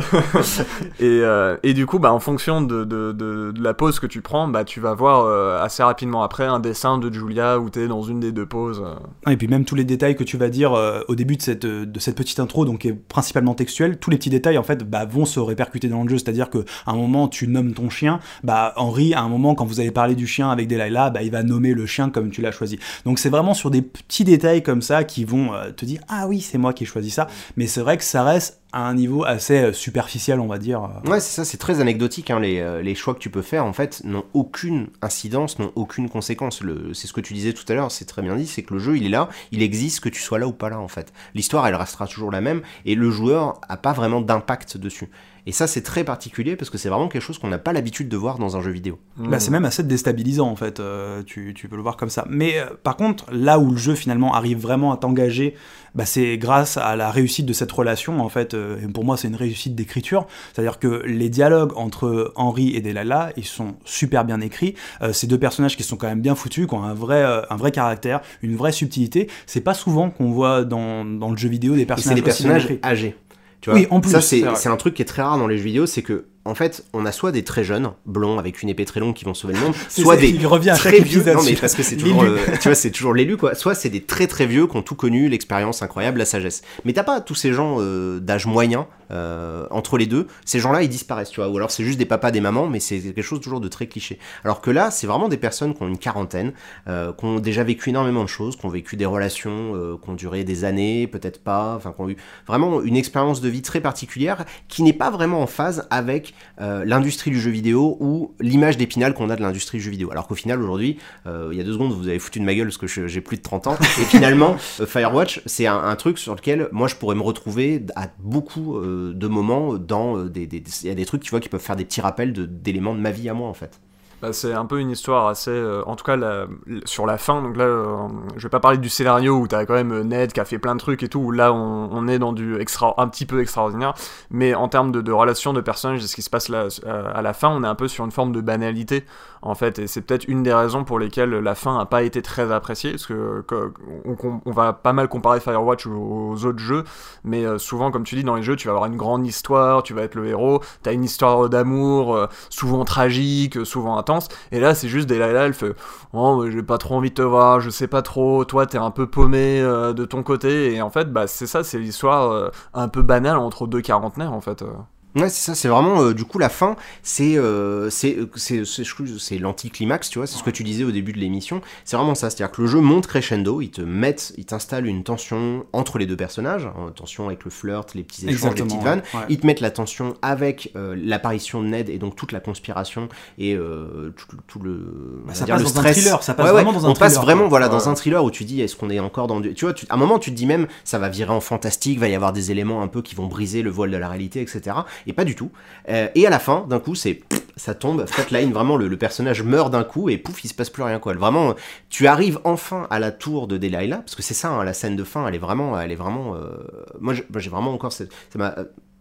et, euh, et du coup, bah, en fonction de, de, de, de la pause que tu prends, bah, tu vas voir euh, assez rapidement après un dessin de Julia où t'es dans une des deux poses. Et puis même tous les détails que tu vas dire euh, au début de cette, de cette petite intro, donc qui est principalement textuelle, tous les petits détails en fait bah, vont se répercuter dans le jeu. C'est-à-dire qu'à un moment tu nommes ton chien, bah, Henry, à un moment quand vous allez parler du chien avec Delilah, bah, il va nommer le chien comme tu l'as choisi. Donc c'est vraiment sur des petits détails comme ça qui vont euh, te dire ah oui c'est moi qui ai choisi ça. Mais c'est vrai que ça reste à un niveau assez superficiel, on va dire. Ouais, c'est ça, c'est très anecdotique, hein, les, euh, les choix que tu peux faire, en fait, n'ont aucune incidence, n'ont aucune conséquence. Le, c'est ce que tu disais tout à l'heure, c'est très bien dit, c'est que le jeu, il est là, il existe, que tu sois là ou pas là, en fait. L'histoire, elle restera toujours la même, et le joueur a pas vraiment d'impact dessus. Et ça, c'est très particulier, parce que c'est vraiment quelque chose qu'on n'a pas l'habitude de voir dans un jeu vidéo. Bah, c'est même assez déstabilisant, en fait, euh, tu, tu peux le voir comme ça. Mais euh, par contre, là où le jeu, finalement, arrive vraiment à t'engager, bah, c'est grâce à la réussite de cette relation, en fait, euh, et pour moi, c'est une réussite d'écriture. C'est-à-dire que les dialogues entre Henry et Delilah, ils sont super bien écrits. Euh, ces deux personnages qui sont quand même bien foutus, qui ont un vrai, euh, un vrai caractère, une vraie subtilité. C'est pas souvent qu'on voit dans, dans le jeu vidéo des personnages et c'est des personnages âgés. Tu vois, oui, en plus, ça c'est, c'est, c'est un truc qui est très rare dans les jeux vidéo, c'est que en fait, on a soit des très jeunes, blonds avec une épée très longue qui vont sauver le monde, soit ça, des il revient à très chaque vieux, épisode, non mais parce que c'est toujours, le, tu vois, c'est toujours l'élu quoi. Soit c'est des très très vieux qui ont tout connu, l'expérience incroyable, la sagesse. Mais t'as pas tous ces gens euh, d'âge moyen euh, entre les deux. Ces gens-là, ils disparaissent, tu vois. Ou alors c'est juste des papas, des mamans, mais c'est quelque chose toujours de très cliché. Alors que là, c'est vraiment des personnes qui ont une quarantaine, euh, qui ont déjà vécu énormément de choses, qui ont vécu des relations, euh, qui ont duré des années, peut-être pas, enfin qui ont eu vraiment une expérience de vie très particulière, qui n'est pas vraiment en phase avec euh, l'industrie du jeu vidéo ou l'image d'Épinal qu'on a de l'industrie du jeu vidéo. Alors qu'au final, aujourd'hui, euh, il y a deux secondes, vous avez foutu de ma gueule parce que je, j'ai plus de trente ans. Et finalement, euh, Firewatch, c'est un, un truc sur lequel moi je pourrais me retrouver à beaucoup euh, de moments dans euh, des, des, il y a des trucs, tu vois, qui peuvent faire des petits rappels de, d'éléments de ma vie à moi en fait. Bah, c'est un peu une histoire assez... Euh, en tout cas, la, sur la fin, donc là, euh, je vais pas parler du scénario où t'as quand même Ned qui a fait plein de trucs et tout, où là, on, on est dans du extra, un petit peu extraordinaire, mais en termes de, de relations, de personnages, de ce qui se passe là, à la fin, on est un peu sur une forme de banalité, en fait, et c'est peut-être une des raisons pour lesquelles la fin a pas été très appréciée, parce que, que on, on va pas mal comparer Firewatch aux, aux autres jeux, mais euh, souvent, comme tu dis, dans les jeux, tu vas avoir une grande histoire, tu vas être le héros, t'as une histoire d'amour, euh, souvent tragique, souvent intense. Et là c'est juste Delilah, elle fait oh j'ai pas trop envie de te voir, je sais pas trop, toi t'es un peu paumé euh, de ton côté, et en fait bah c'est ça, c'est l'histoire euh, un peu banale entre deux quarantenaires en fait. Ouais, c'est ça, c'est vraiment, euh, du coup, la fin, c'est, euh, c'est, c'est, c'est, c'est, c'est l'anticlimax, tu vois, c'est ce que tu disais au début de l'émission, c'est vraiment ça, c'est-à-dire que le jeu monte crescendo, il te met, il t'installe une tension entre les deux personnages, hein, tension avec le flirt, les petits échanges, Exactement, les petites vannes, ouais. Il te met la tension avec euh, l'apparition de Ned, et donc toute la conspiration, et euh, tout, tout le, bah, ça dire, passe le dans stress. un thriller, ça passe ouais, vraiment ouais, dans un on thriller. On passe vraiment, quoi. voilà, ouais. dans un thriller où tu dis, est-ce qu'on est encore dans du... Tu vois, tu, à un moment, tu te dis même, ça va virer en fantastique, va y avoir des éléments un peu qui vont briser le voile de la réalité, et cetera. Et pas du tout. Euh, et à la fin, d'un coup, c'est ça tombe, flatline, vraiment, le, le personnage meurt d'un coup et pouf, il se passe plus rien, quoi. Vraiment, tu arrives enfin à la tour de Delilah, parce que c'est ça, hein, la scène de fin, elle est vraiment, elle est vraiment, euh... moi, je, moi, j'ai vraiment encore cette, ça m'a,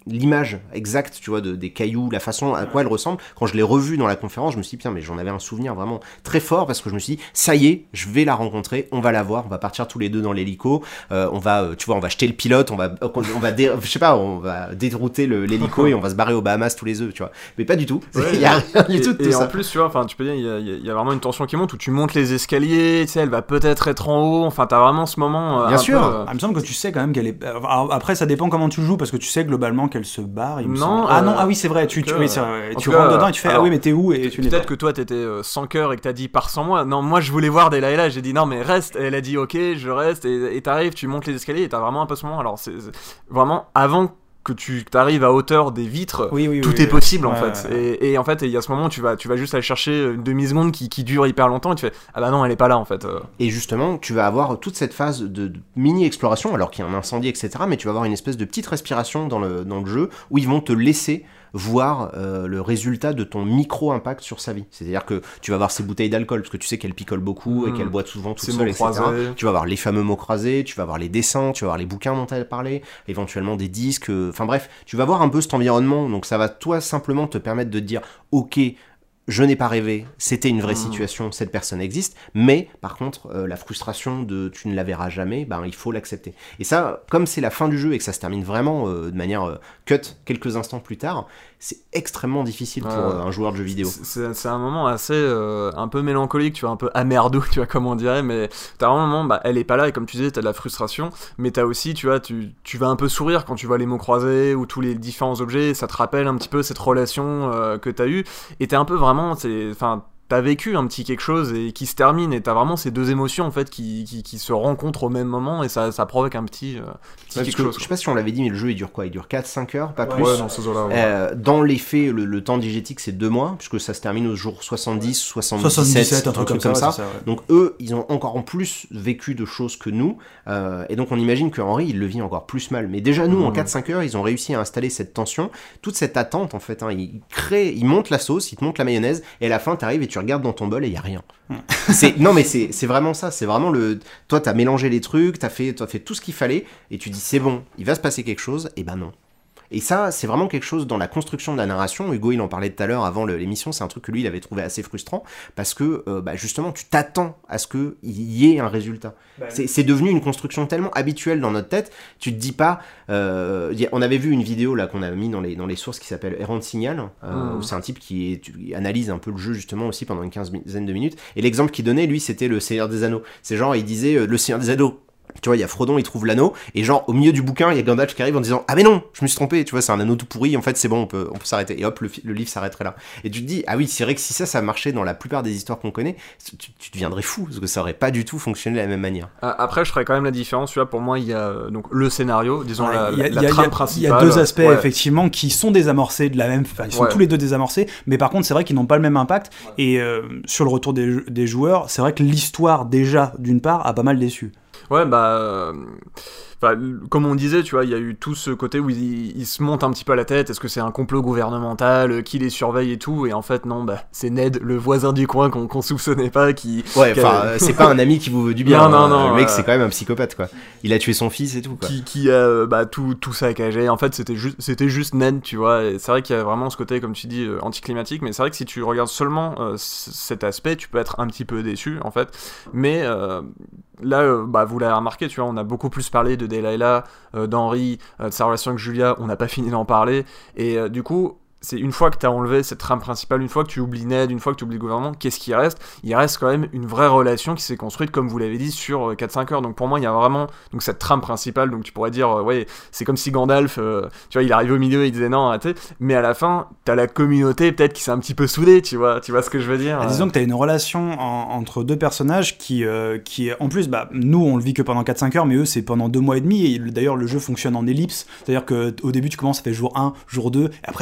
l'image exacte, tu vois, de, des cailloux, la façon à quoi elle ressemble. Quand je l'ai revue dans la conférence, je me suis dit, putain, mais j'en avais un souvenir vraiment très fort parce que je me suis dit, ça y est, je vais la rencontrer, on va la voir, on va partir tous les deux dans l'hélico, euh, on va, euh, tu vois, on va jeter le pilote, on va, on va, dé, je sais pas, on va dérouter le, l'hélico et on va se barrer aux Bahamas tous les deux, tu vois. Mais pas du tout. Il ouais, y a rien du et, tout de et tout ça. Et ça. en plus, tu vois, enfin, tu peux dire, il y, a, il y a vraiment une tension qui monte où tu montes les escaliers, tu sais, elle va peut-être être en haut. Enfin, t'as vraiment ce moment. Euh, Bien un sûr. Peu, euh... Ah, il me semble que tu sais quand même qu'elle est. Alors, après, ça dépend comment tu joues parce que tu sais globalement qu'elle se barre. Il me non. semble. Euh, ah non. Ah oui, c'est vrai. Tu, tu, que, oui, c'est vrai. tu cas, rentres dedans et tu fais alors, ah oui, mais t'es où et tu peut-être que toi t'étais euh, sans cœur et que t'as dit pars sans moi. Non, moi je voulais voir Delilah. J'ai dit non mais reste. Et elle a dit ok, je reste. Et, et t'arrives, tu montes les escaliers et t'as vraiment un peu ce moment. Alors c'est, c'est vraiment avant que tu arrives à hauteur des vitres, oui, oui, tout oui, est oui, possible oui. en Ouais, fait. ouais, ouais. Et, et en fait, il y a ce moment où tu vas, tu vas juste aller chercher une demi-seconde qui, qui dure hyper longtemps et tu fais ah bah non, elle est pas là en fait. Et justement, tu vas avoir toute cette phase de, de mini-exploration, alors qu'il y a un incendie, et cetera. Mais tu vas avoir une espèce de petite respiration dans le, dans le jeu où ils vont te laisser voir euh, le résultat de ton micro-impact sur sa vie. C'est-à-dire que tu vas voir ses bouteilles d'alcool, parce que tu sais qu'elle picole beaucoup mmh. et qu'elle boit souvent toute seule, et cetera. Tu vas voir les fameux mots croisés, tu vas voir les dessins, tu vas voir les bouquins dont elle parlait, éventuellement des disques, enfin euh, bref, tu vas voir un peu cet environnement, donc ça va toi simplement te permettre de te dire « Ok, je n'ai pas rêvé, c'était une vraie mmh. situation, cette personne existe, mais par contre, euh, la frustration de tu ne la verras jamais, ben, il faut l'accepter. » Et ça, comme c'est la fin du jeu et que ça se termine vraiment euh, de manière euh, cut quelques instants plus tard, c'est extrêmement difficile pour euh, un joueur de jeux vidéo. C'est, c'est un moment assez euh, un peu mélancolique, tu vois, un peu amerdou, tu vois, comme on dirait, mais t'as un moment, bah, elle est pas là, et comme tu disais, t'as de la frustration, mais t'as aussi, tu vois, tu, tu vas un peu sourire quand tu vois les mots croisés ou tous les différents objets, ça te rappelle un petit peu cette relation euh, que t'as eue, et t'es un peu vraiment, c'est, enfin, t'as vécu un petit quelque chose et qui se termine et t'as vraiment ces deux émotions en fait qui, qui, qui se rencontrent au même moment et ça, ça provoque un petit, euh, petit ouais, quelque que, chose. Je sais pas si on l'avait dit mais le jeu il dure quoi ? Il dure quatre cinq heures, pas ouais, plus. Ouais, dans ces eaux-là, ouais. euh, dans les faits, le, le temps digétique c'est deux mois puisque ça se termine au jour soixante-dix, soixante-dix-sept, soixante-dix-sept un truc, un truc comme, comme ça. ça. ça ouais. Donc eux, ils ont encore en plus vécu de choses que nous euh, et donc on imagine que Henry il le vit encore plus mal. Mais déjà nous mmh. en quatre cinq heures, ils ont réussi à installer cette tension, toute cette attente en fait. Hein, ils créent, ils montent la sauce, ils te montent la mayonnaise et à la fin t'arrives et tu regardes dans ton bol et il y a rien. c'est non mais c'est c'est vraiment ça, c'est vraiment le toi t'as mélangé les trucs, t'as fait t'as fait tout ce qu'il fallait et tu dis c'est bon, il va se passer quelque chose et ben non. Et ça, c'est vraiment quelque chose dans la construction de la narration. Hugo, il en parlait tout à l'heure avant le, l'émission, c'est un truc que lui, il avait trouvé assez frustrant, parce que, euh, bah, justement, tu t'attends à ce qu'il y ait un résultat. Bah, c'est, c'est devenu une construction tellement habituelle dans notre tête, tu te dis pas... Euh, on avait vu une vidéo là qu'on a mis dans les, dans les sources qui s'appelle Errant Signal, euh, mmh. où c'est un type qui, est, qui analyse un peu le jeu, justement, aussi pendant une quinzaine de minutes, et l'exemple qu'il donnait, lui, c'était le Seigneur des Anneaux. C'est genre, il disait, euh, le Seigneur des Anneaux, tu vois, il y a Frodon, il trouve l'anneau, et genre, au milieu du bouquin, il y a Gandalf qui arrive en disant « Ah mais non, je me suis trompé, tu vois, c'est un anneau tout pourri, en fait, c'est bon, on peut, on peut s'arrêter. » Et hop, le, le livre s'arrêterait là. Et tu te dis « Ah oui, c'est vrai que si ça, ça marchait dans la plupart des histoires qu'on connaît, tu, tu deviendrais fou, parce que ça aurait pas du tout fonctionné de la même manière. » Après, je ferais quand même la différence, tu vois, pour moi, il y a euh, donc, le scénario, disons, ouais, la, y a, la, y a, la trame y a, principale. Il y a deux aspects, ouais. effectivement, qui sont désamorcés de la même... Enfin, ils sont ouais. tous les deux désamorcés, mais par contre, c'est vrai qu'ils n'ont pas le même impact, ouais. et euh, sur le retour des, des joueurs, c'est vrai que l'histoire, déjà, d'une part, a pas mal déçu. Ouais, bah... Euh... Enfin, comme on disait, tu vois, il y a eu tout ce côté où ils, ils se montent un petit peu à la tête. Est-ce que c'est un complot gouvernemental euh, qui les surveille et tout ? Et en fait, non, bah, c'est Ned, le voisin du coin qu'on, qu'on soupçonnait pas, qui. Ouais, enfin, a... c'est pas un ami qui vous veut du bien. Non, non, non. Le mec, euh... c'est quand même un psychopathe, quoi. Il a tué son fils et tout, quoi. Qui, qui a bah, tout, tout saccagé. En fait, c'était juste, c'était juste Ned, tu vois. Et c'est vrai qu'il y a vraiment ce côté, comme tu dis, euh, anticlimatique. Mais c'est vrai que si tu regardes seulement euh, c- cet aspect, tu peux être un petit peu déçu, en fait. Mais. Euh... Là, euh, bah, vous l'avez remarqué, tu vois, on a beaucoup plus parlé de Delilah, euh, d'Henry, euh, de sa relation avec Julia, on n'a pas fini d'en parler, et euh, du coup, c'est une fois que tu as enlevé cette trame principale, une fois que tu oublies Ned, une fois que tu oublies le gouvernement, qu'est-ce qui reste ? Il reste quand même une vraie relation qui s'est construite, comme vous l'avez dit, sur quatre cinq heures. Donc pour moi, il y a vraiment donc, cette trame principale. Donc tu pourrais dire, euh, ouais, c'est comme si Gandalf, euh, tu vois, il arrivait au milieu et il disait non, arrêtez. Mais à la fin, t'as la communauté peut-être qui s'est un petit peu soudée, tu vois, tu vois ce que je veux dire ? Ah, disons que t'as une relation en, entre deux personnages qui, euh, qui, en plus, bah, nous, on le vit que pendant quatre cinq heures, mais eux, c'est pendant deux mois et demi. Et d'ailleurs, le jeu fonctionne en ellipse. C'est-à-dire qu'au début, tu commences, ça fait jour un, jour deux, et après, c'est jour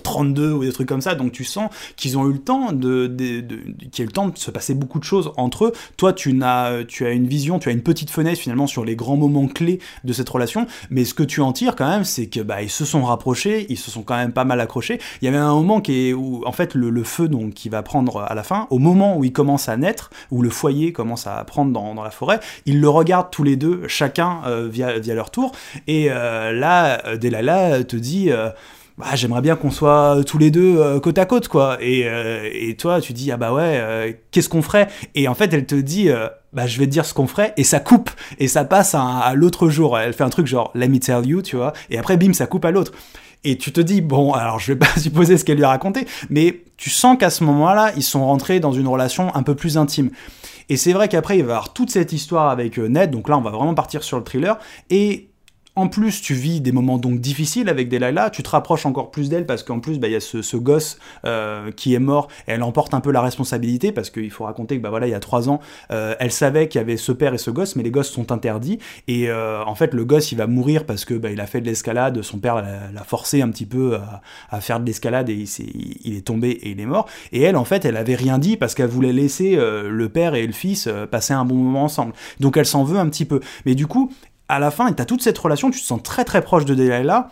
trente-deux ou des trucs comme ça, donc tu sens qu'ils ont eu le temps de, de, de, de qu'il y a eu le temps de se passer beaucoup de choses entre eux. Toi, tu n'as, tu as une vision, tu as une petite fenêtre finalement sur les grands moments clés de cette relation, mais ce que tu en tires quand même, c'est que bah ils se sont rapprochés, ils se sont quand même pas mal accrochés. Il y avait un moment qui est où en fait le, le feu donc qui va prendre à la fin, au moment où il commence à naître, où le foyer commence à prendre dans, dans la forêt, ils le regardent tous les deux, chacun euh, via via leur tour, et euh, là Delilah te dit euh, bah, j'aimerais bien qu'on soit tous les deux euh, côte à côte, quoi. Et, euh, et toi, tu dis, ah bah ouais, euh, qu'est-ce qu'on ferait ? Et en fait, elle te dit, euh, bah je vais te dire ce qu'on ferait, et ça coupe, et ça passe à, à l'autre jour. Elle fait un truc genre, let me tell you, tu vois, et après, bim, ça coupe à l'autre. Et tu te dis, bon, alors je vais pas supposer ce qu'elle lui a raconté, mais tu sens qu'à ce moment-là, ils sont rentrés dans une relation un peu plus intime. Et c'est vrai qu'après, il va y avoir toute cette histoire avec euh, Ned, donc là, on va vraiment partir sur le thriller, et... En plus, tu vis des moments donc difficiles avec Delilah, tu te rapproches encore plus d'elle parce qu'en plus, bah, y a ce, ce gosse euh, qui est mort, et elle emporte un peu la responsabilité parce qu'il faut raconter que bah, voilà, il y a trois ans, euh, elle savait qu'il y avait ce père et ce gosse, mais les gosses sont interdits, et euh, en fait, le gosse, il va mourir parce que bah, il a fait de l'escalade, son père l'a, l'a forcé un petit peu à, à faire de l'escalade, et il, s'est, il est tombé et il est mort, et elle, en fait, elle avait rien dit parce qu'elle voulait laisser euh, le père et le fils euh, passer un bon moment ensemble, donc elle s'en veut un petit peu, mais du coup, à la fin, t'as toute cette relation, tu te sens très très proche de Delilah,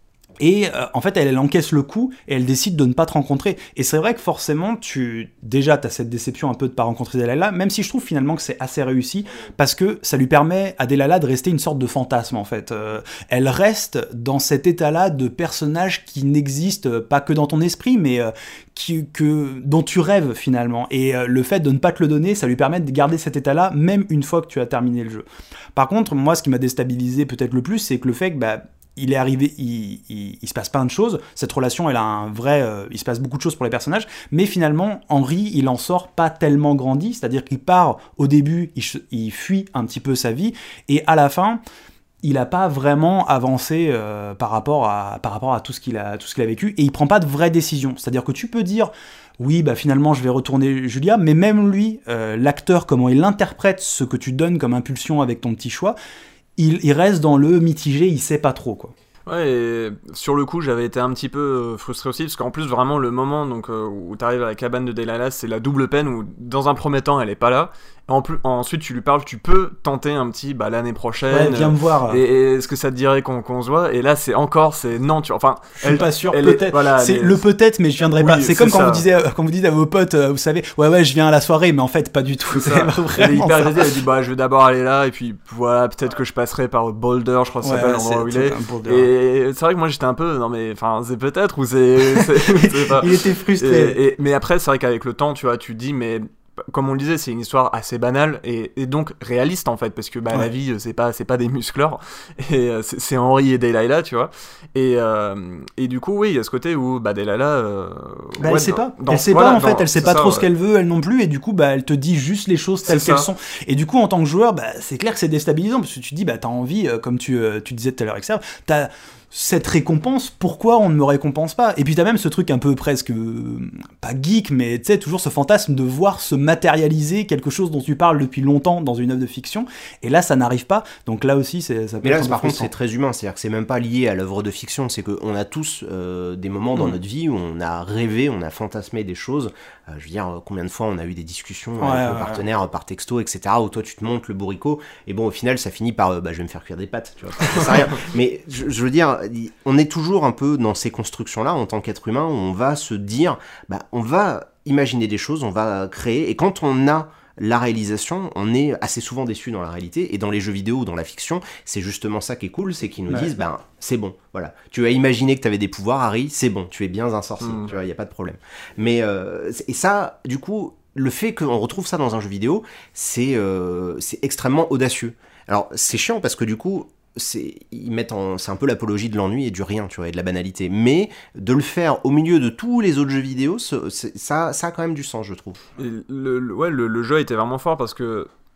et euh, en fait elle, elle encaisse le coup et elle décide de ne pas te rencontrer, et c'est vrai que forcément tu déjà t'as cette déception un peu de pas rencontrer Delilah, même si je trouve finalement que c'est assez réussi parce que ça lui permet à Delilah de rester une sorte de fantasme en fait. Euh, elle reste dans cet état-là de personnage qui n'existe pas que dans ton esprit, mais euh, qui, que, dont tu rêves finalement, et euh, le fait de ne pas te le donner, ça lui permet de garder cet état-là même une fois que tu as terminé le jeu. Par contre, moi ce qui m'a déstabilisé peut-être le plus, c'est que le fait que bah il est arrivé, il, il, il se passe plein de choses, cette relation elle a un vrai, euh, il se passe beaucoup de choses pour les personnages, mais finalement Henry il en sort pas tellement grandi, c'est-à-dire qu'il part au début, il, il fuit un petit peu sa vie, et à la fin il a pas vraiment avancé euh, par rapport à par rapport à tout ce qu'il a tout ce qu'il a vécu, et il prend pas de vraies décisions, c'est-à-dire que tu peux dire oui, bah finalement je vais retourner Julia, mais même lui, euh, l'acteur, comment il interprète ce que tu donnes comme impulsion avec ton petit choix, Il, il reste dans le mitigé, il sait pas trop, quoi. Ouais, et sur le coup, j'avais été un petit peu frustré aussi, parce qu'en plus, vraiment, le moment donc, euh, où t'arrives à la cabane de Delilah, c'est la double peine où, dans un premier temps, elle est pas là, et en plus, ensuite, tu lui parles, tu peux tenter un petit, bah, l'année prochaine. Ouais, viens me voir. Et, et est-ce que ça te dirait qu'on, qu'on se voit ? Et là, c'est encore, c'est non, tu enfin. Je suis pas sûr, elle peut-être. Est, voilà, c'est est... le peut-être, mais je viendrai oui, pas. C'est, c'est comme ça. quand vous, disiez, quand vous dites à vos potes, vous savez, ouais, ouais, je viens à la soirée, mais en fait, pas du tout. C'est c'est ça. vraiment Elle est hyper ça. hésitée, elle dit, bah, je vais d'abord aller là, et puis voilà, peut-être que je passerai par Boulder, je crois que ça Ouais, s'appelle ouais, l'endroit où il est. est. Et c'est vrai que moi, j'étais un peu, non mais, enfin, c'est peut-être, ou c'est. c'est, c'est pas... Il était frustré. Et, et, mais après, c'est vrai qu'avec le temps, tu vois, tu te dis, mais comme on le disait, c'est une histoire assez banale et, et donc réaliste en fait, parce que bah, ouais. la vie, c'est pas, c'est pas des muscleurs, et euh, c'est, c'est Henry et Delilah, tu vois. Et, euh, et du coup, oui, il y a ce côté où bah, Delilah. Euh, bah, ouais, elle sait dans, pas, dans, elle sait voilà, pas en dans, fait, elle sait pas ça, trop ouais. ce qu'elle veut, elle non plus, et du coup, bah, elle te dit juste les choses telles c'est qu'elles ça. sont. Et du coup, en tant que joueur, bah, c'est clair que c'est déstabilisant, parce que tu te dis, bah, t'as envie, euh, comme tu, euh, tu disais tout à l'heure, Exerve, t'as. Cette récompense, pourquoi on ne me récompense pas ? Et puis t'as même ce truc un peu presque, euh, pas geek, mais tu sais, toujours ce fantasme de voir se matérialiser quelque chose dont tu parles depuis longtemps dans une œuvre de fiction, et là ça n'arrive pas, donc là aussi c'est, ça peut mais être là un peu par contre frustrant. c'est très humain, c'est-à-dire que c'est même pas lié à l'œuvre de fiction, c'est qu'on a tous euh, des moments dans mmh. notre vie où on a rêvé, on a fantasmé des choses, euh, je veux dire, combien de fois on a eu des discussions ouais, avec ouais, nos partenaires ouais. par texto, et cetera, où toi tu te montes le bourricot, et bon au final ça finit par, euh, bah je vais me faire cuire des pâtes, tu vois, ça sert à rien. Mais je, je veux dire, on est toujours un peu dans ces constructions-là en tant qu'être humain, où on va se dire, bah, on va imaginer des choses, on va créer, et quand on a la réalisation, on est assez souvent déçu dans la réalité, et dans les jeux vidéo ou dans la fiction, c'est justement ça qui est cool, c'est qu'ils nous ouais. disent, ben, c'est bon, voilà, tu as imaginé que tu avais des pouvoirs, Harry, c'est bon, tu es bien un sorcier, mmh. tu vois, il n'y a pas de problème. Mais, euh, et ça, du coup, le fait qu'on retrouve ça dans un jeu vidéo, c'est, euh, c'est extrêmement audacieux. Alors, c'est chiant parce que du coup, c'est, ils mettent en, c'est un peu l'apologie de l'ennui et du rien, tu vois, et de la banalité. Mais de le faire au milieu de tous les autres jeux vidéo, c'est, ça, ça a quand même du sens, je trouve. Et le, le, ouais, le, le jeu était vraiment fort parce que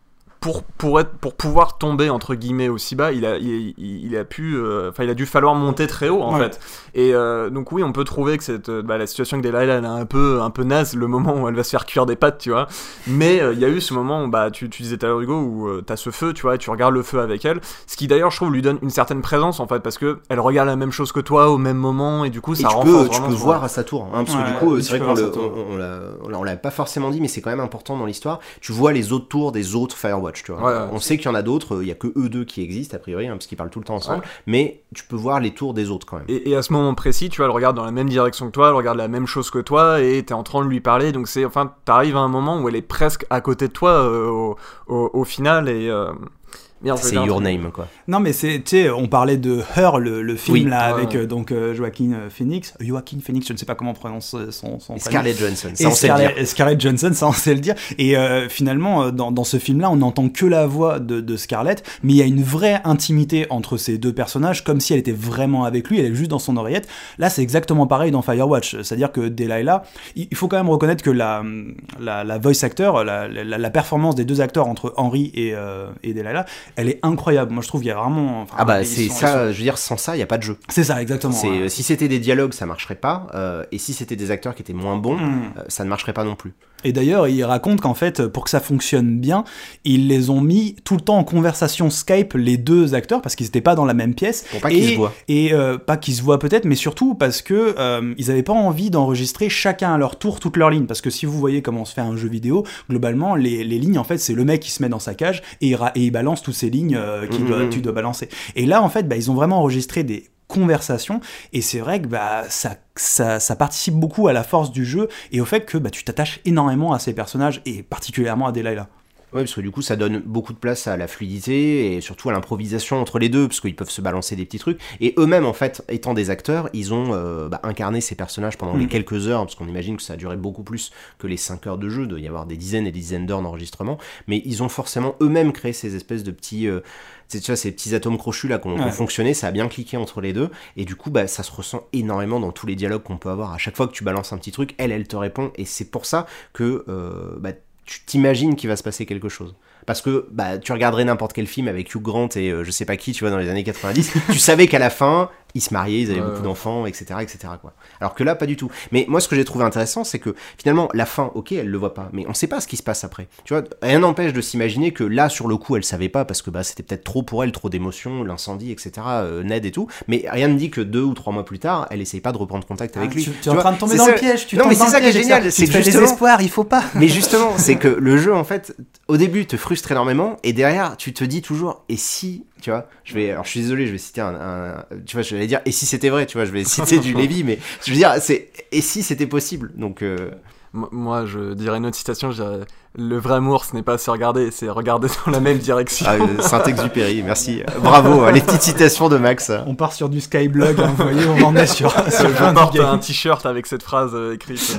pour pour être pour pouvoir tomber entre guillemets aussi bas, il a il, il, il a pu enfin euh, il a dû falloir monter très haut en ouais. fait. Et euh, donc oui, on peut trouver que cette bah, la situation avec Delilah elle est un peu un peu naze le moment où elle va se faire cuire des pâtes, tu vois. Mais il euh, y a eu ce moment où bah tu tu disais tout à l'heure Hugo où euh, t'as ce feu, tu vois, et tu regardes le feu avec elle, ce qui d'ailleurs je trouve lui donne une certaine présence en fait parce que elle regarde la même chose que toi au même moment et du coup ça renforce. Tu peux voir à sa tour, hein, parce ouais, que du coup c'est vrai qu'on le, on, on, l'a, on l'a pas forcément dit, mais c'est quand même important dans l'histoire. Tu vois les autres tours des autres Firewatch, tu vois. Ouais, ouais. On sait qu'il y en a d'autres, il y a que eux deux qui existent a priori, hein, parce qu'ils parlent tout le temps ensemble, ouais. mais tu peux voir les tours des autres quand même. Et, et à ce moment précis, tu vois, elle regarde dans la même direction que toi, elle regarde la même chose que toi, et t'es en train de lui parler, donc c'est, enfin, t'arrives à un moment où elle est presque à côté de toi euh, au, au, au final, et... Euh... Merde, c'est Your Name, quoi. Non, mais c'est, tu sais, on parlait de Her, le, le film, oui. là, ouais. avec euh, donc euh, Joaquin Phoenix. Joaquin Phoenix, je ne sais pas comment on prononce son, son Scarlett Johansson, ça et on sait le dire. Scarlett Johansson, ça on sait le dire. Et euh, finalement, dans, dans ce film-là, on n'entend que la voix de, de Scarlett, mais il y a une vraie intimité entre ces deux personnages, comme si elle était vraiment avec lui, elle est juste dans son oreillette. Là, c'est exactement pareil dans Firewatch. C'est-à-dire que Delilah, il faut quand même reconnaître que la, la, la voice actor, la, la, la performance des deux acteurs entre Henry et, euh, et Delilah, elle est incroyable. Moi, je trouve qu'il y a vraiment... Enfin, ah bah, c'est sont, ça, sont... je veux dire, sans ça, il n'y a pas de jeu. C'est ça, exactement. C'est, ouais. Si c'était des dialogues, ça marcherait pas, euh, et si c'était des acteurs qui étaient moins bons, mmh. euh, ça ne marcherait pas non plus. Et d'ailleurs, il raconte qu'en fait, pour que ça fonctionne bien, ils les ont mis tout le temps en conversation Skype, les deux acteurs, parce qu'ils n'étaient pas dans la même pièce. Pour pas et, qu'ils se voient. Et euh, pas qu'ils se voient peut-être, mais surtout parce que euh, ils n'avaient pas envie d'enregistrer chacun à leur tour toutes leurs lignes. Parce que si vous voyez comment on se fait un jeu vidéo, globalement, les, les lignes, en fait, c'est le mec qui se met dans sa cage et il, ra- et il balance toutes ces lignes euh, qu'il mmh. doit, tu dois balancer. Et là, en fait, bah, ils ont vraiment enregistré des conversation, et c'est vrai que bah, ça, ça, ça participe beaucoup à la force du jeu et au fait que bah, tu t'attaches énormément à ces personnages et particulièrement à Delilah. Ouais, parce que du coup ça donne beaucoup de place à la fluidité et surtout à l'improvisation entre les deux, parce qu'ils peuvent se balancer des petits trucs, et eux-mêmes en fait étant des acteurs, ils ont euh, bah, incarné ces personnages pendant mmh. les quelques heures, parce qu'on imagine que ça a duré beaucoup plus que les cinq heures de jeu, il doit y avoir des dizaines et des dizaines d'heures d'enregistrement, mais ils ont forcément eux-mêmes créé ces espèces de petits euh, tu vois, ces petits atomes crochus là qui ont ouais. fonctionné, ça a bien cliqué entre les deux, et du coup bah, ça se ressent énormément dans tous les dialogues qu'on peut avoir. À chaque fois que tu balances un petit truc, elle, elle te répond, et c'est pour ça que euh, bah, tu t'imagines qu'il va se passer quelque chose. Parce que bah, tu regarderais n'importe quel film avec Hugh Grant et euh, je sais pas qui, tu vois, dans les années quatre-vingt-dix, tu savais qu'à la fin, ils se mariaient, ils avaient ouais, beaucoup ouais. d'enfants, et cetera, et cetera, quoi. Alors que là, pas du tout. Mais moi, ce que j'ai trouvé intéressant, c'est que finalement, la fin, ok, elle le voit pas, mais on sait pas ce qui se passe après. Tu vois, rien n'empêche de s'imaginer que là, sur le coup, elle savait pas parce que bah, c'était peut-être trop pour elle, trop d'émotions, l'incendie, et cetera, euh, Ned et tout. Mais rien ne dit que deux ou trois mois plus tard, elle essaye pas de reprendre contact avec ah, lui. Tu, tu, tu es en train de tomber dans ça... le piège. Tu non, mais c'est ça qui est génial. C'est que justement... désespoir, il faut pas. Mais justement, c'est que le jeu, en fait, au début, te frustre énormément, et derrière, tu te dis toujours, et si, tu vois, je vais, alors je suis désolé, je vais citer un, un tu vois, je vais dire, et si c'était vrai, tu vois, je vais citer du Lévy, mais je veux dire, c'est, et si c'était possible, donc. Euh... Moi, je dirais une autre citation, je dirais, le vrai amour, ce n'est pas se regarder, c'est regarder dans la même direction. Ah, Saint-Exupéry, merci. Bravo, les petites citations de Max. On part sur du Skyblog, hein, vous voyez, on en est sur. sur je porte un t-shirt avec cette phrase euh, écrite.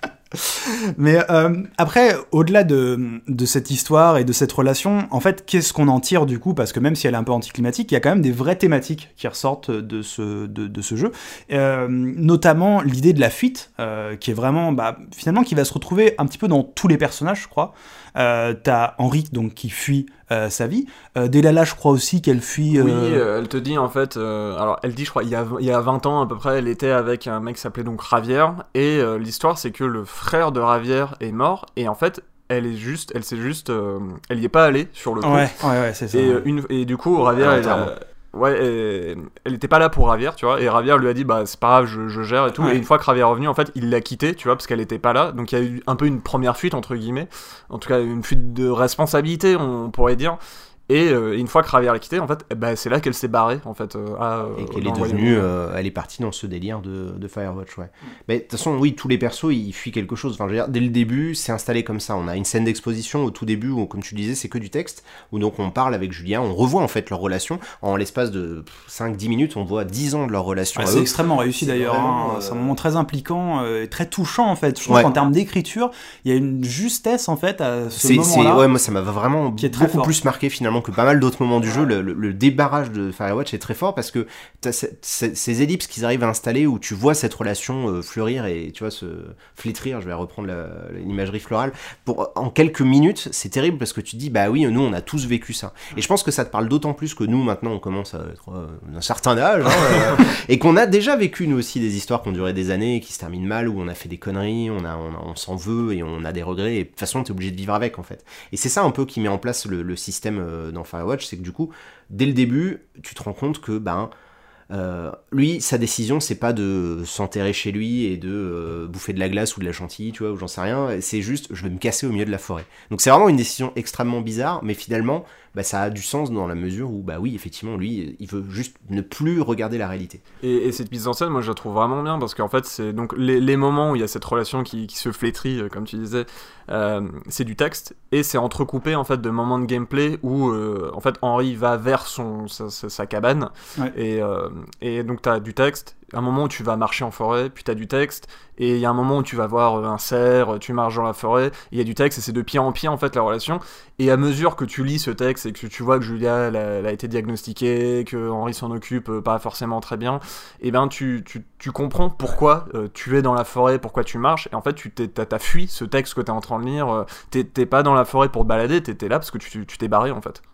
Mais euh, après, au-delà de, de cette histoire et de cette relation, en fait, qu'est-ce qu'on en tire du coup ? Parce que même si elle est un peu anticlimatique, il y a quand même des vraies thématiques qui ressortent de ce, de, de ce jeu. Euh, notamment l'idée de la fuite, euh, qui est vraiment, bah, finalement, qui va se retrouver un petit peu dans tous les personnages, je crois. Euh, t'as Henry, donc, qui fuit euh, sa vie. Euh, Delilah, je crois aussi qu'elle fuit... Euh... Oui, euh, elle te dit, en fait... Euh, alors, elle dit, je crois, il y, a, il y a vingt ans, à peu près, elle était avec un mec qui s'appelait donc Javier, et euh, l'histoire, c'est que le frère de Javier est mort, et en fait... Elle est juste, elle s'est juste, euh, elle y est pas allée sur le coup. Ouais, ouais, ouais, c'est ça. Et, ouais. une, et du coup, Javier, ah, elle, a, ouais, et, elle était pas là pour Javier, tu vois. Et Javier lui a dit, bah c'est pas grave, je, je gère et tout. Ouais. Et une fois que Javier est revenu, en fait, il l'a quitté, tu vois, parce qu'elle était pas là. Donc il y a eu un peu une première fuite entre guillemets, en tout cas une fuite de responsabilité, on pourrait dire. Et euh, une fois que Javier l'a quitté, en fait, eh ben, c'est là qu'elle s'est barrée, en fait. Euh, à, euh, et qu'elle est devenue, euh, elle est partie dans ce délire de, de Firewatch, ouais. Mais de toute façon, oui, tous les persos, ils fuient quelque chose. Enfin, je veux dire, dès le début, c'est installé comme ça. On a une scène d'exposition au tout début où, comme tu disais, c'est que du texte, où donc on parle avec Julien, on revoit en fait leur relation. En l'espace de cinq dix minutes, on voit dix ans de leur relation. Ouais, à c'est eux. extrêmement réussi c'est d'ailleurs. vraiment, hein. euh... C'est un moment très impliquant et euh, très touchant, en fait. Je trouve ouais. qu'en termes d'écriture, il y a une justesse, en fait, à ce c'est, moment-là. C'est, ouais, moi, ça m'a vraiment qui est beaucoup très plus marqué finalement finalement que pas mal d'autres moments du jeu, le, le, le débarrage de Firewatch est très fort parce que t'as ces, ces, ces ellipses qu'ils arrivent à installer où tu vois cette relation euh, fleurir et tu vois se flétrir, je vais reprendre la, l'imagerie florale, pour, en quelques minutes, c'est terrible parce que tu te dis, bah oui, nous on a tous vécu ça. Et je pense que ça te parle d'autant plus que nous maintenant on commence à être euh, d'un certain âge, hein, euh, et qu'on a déjà vécu nous aussi des histoires qui ont duré des années, qui se terminent mal, où on a fait des conneries, on, a, on, a, on s'en veut et on a des regrets, et de toute façon t'es obligé de vivre avec en fait. Et c'est ça un peu qui met en place le, le système euh, dans Firewatch, c'est que du coup, dès le début, tu te rends compte que ben, euh, lui, sa décision, c'est pas de s'enterrer chez lui et de euh, bouffer de la glace ou de la chantilly, tu vois, ou j'en sais rien, c'est juste, je vais me casser au milieu de la forêt. Donc c'est vraiment une décision extrêmement bizarre, mais finalement, bah, ça a du sens dans la mesure où, bah oui, effectivement, lui, il veut juste ne plus regarder la réalité. Et, et cette mise en scène, moi, je la trouve vraiment bien, parce qu'en fait, c'est donc les, les moments où il y a cette relation qui, qui se flétrit, euh, comme tu disais, euh, c'est du texte, et c'est entrecoupé, en fait, de moments de gameplay où, euh, en fait, Henry va vers son, sa, sa, sa cabane, ouais. et, euh, et donc t'as du texte, un moment où tu vas marcher en forêt, puis t'as du texte, et il y a un moment où tu vas voir un cerf, tu marches dans la forêt, il y a du texte, et c'est de pied en pied, en fait, la relation, et à mesure que tu lis ce texte, et que tu vois que Julia, elle a, elle a été diagnostiquée, que Henry s'en occupe pas forcément très bien, et ben tu, tu, tu comprends pourquoi euh, tu es dans la forêt, pourquoi tu marches, et en fait, tu t'es, t'as, t'as fui ce texte que t'es en train de lire, euh, t'es, t'es pas dans la forêt pour te balader, t'es, t'es là parce que tu, tu t'es barré, en fait.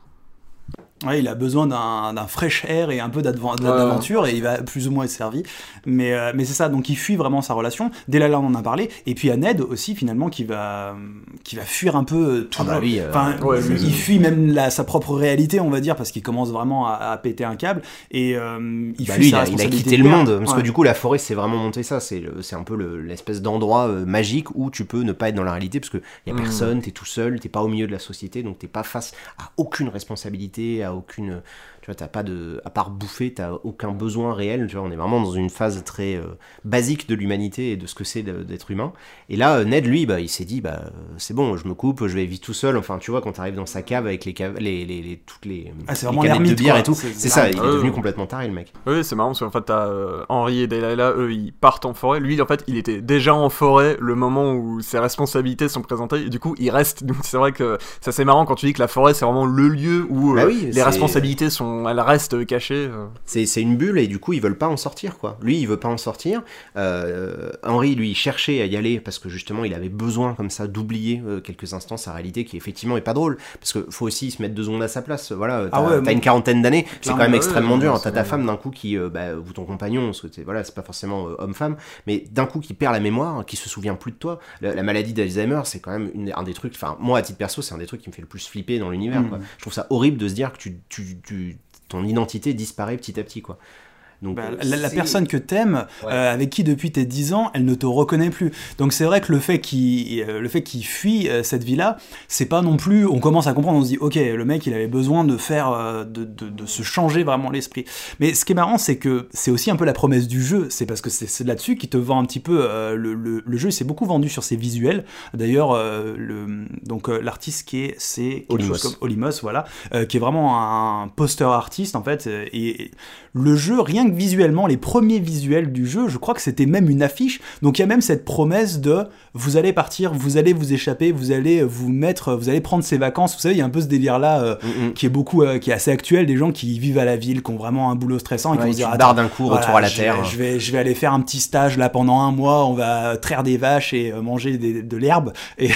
Ouais, il a besoin d'un, d'un fresh air et un peu d'adv- d'aventure, ouais. Et il va plus ou moins être servi. Mais, euh, mais c'est ça, donc il fuit vraiment sa relation. Delilah, on en a parlé. Et puis il y a Ned aussi, finalement, qui va, qui va fuir un peu tout. Ah bah oui, euh, enfin, ouais, il, il fuit même la, sa propre réalité, on va dire, parce qu'il commence vraiment à, à péter un câble. Et euh, il bah fuit lui, sa il a, responsabilité. Il a quitté le monde. Parce ouais. que du coup, la forêt, c'est vraiment monté ça. C'est, c'est un peu le, l'espèce d'endroit euh, magique où tu peux ne pas être dans la réalité, parce qu'il n'y a mmh. personne, t'es tout seul, t'es pas au milieu de la société, donc t'es pas face à aucune responsabilité, à aucune... Tu vois, t'as pas de... À part bouffer, t'as aucun besoin réel. Tu vois, on est vraiment dans une phase très euh, basique de l'humanité et de ce que c'est d'être humain. Et là, Ned, lui, bah, il s'est dit, bah, c'est bon, je me coupe, je vais vivre tout seul. Enfin, tu vois, quand t'arrives dans sa cave avec les, caves, les, les, les, toutes les, ah, c'est les vraiment canettes de bière quoi. et tout, c'est, c'est, c'est ça, il est euh, devenu complètement taré, le mec. Oui, c'est marrant, parce qu'en fait, t'as euh, Henry et Delilah, eux, ils partent en forêt. Lui, en fait, il était déjà en forêt le moment où ses responsabilités sont présentées, et du coup, il reste. Donc, c'est vrai que c'est assez marrant quand tu dis que la forêt, c'est vraiment le lieu où bah euh, oui, les c'est... responsabilités sont... Elles restent cachées. C'est, c'est une bulle et du coup ils veulent pas en sortir quoi. Lui il veut pas en sortir. Euh, Henry lui il cherchait à y aller parce que justement il avait besoin comme ça d'oublier euh, quelques instants sa réalité qui effectivement est pas drôle parce que faut aussi se mettre deux secondes à sa place. Voilà, t'as, ah ouais, t'as bon, une quarantaine d'années, c'est quand même extrêmement ouais, dur. Ouais, t'as ta femme d'un coup qui, euh, bah, ou ton compagnon, c'est, voilà, c'est pas forcément euh, homme-femme, mais d'un coup qui perd la mémoire, qui se souvient plus de toi. La, la maladie d'Alzheimer c'est quand même une, un des trucs. Enfin moi à titre perso c'est un des trucs qui me fait le plus flipper dans l'univers. Mmh. Quoi. Je trouve ça horrible de se dire que tu, tu, tu ton identité disparaît petit à petit, quoi. Donc, bah, euh, la, la personne que t'aimes, ouais. euh, avec qui depuis tes dix ans, elle ne te reconnaît plus. Donc c'est vrai que le fait qu'il, euh, le fait qu'il fuit euh, cette vie-là, c'est pas non plus. On commence à comprendre, on se dit, ok, le mec, il avait besoin de faire, euh, de, de, de se changer vraiment l'esprit. Mais ce qui est marrant, c'est que c'est aussi un peu la promesse du jeu. C'est parce que c'est, c'est là-dessus qui te vend un petit peu euh, le, le, le jeu. C'est beaucoup vendu sur ses visuels. D'ailleurs, euh, le, donc euh, l'artiste qui est, c'est quelque chose comme Olimos, voilà, euh, qui est vraiment un poster artiste en fait. Et, et le jeu, rien que visuellement, les premiers visuels du jeu, je crois que c'était même une affiche, donc il y a même cette promesse de vous allez partir, vous allez vous échapper, vous allez vous mettre, vous allez prendre ces vacances, vous savez, il y a un peu ce délire là euh, mm-hmm. qui est beaucoup, euh, qui est assez actuel, des gens qui vivent à la ville, qui ont vraiment un boulot stressant, et ouais, qui vont se dire, barre d'un coup, voilà, retour à la je terre. Vais, je, vais, je vais aller faire un petit stage là pendant un mois, on va traire des vaches et euh, manger des, de l'herbe, et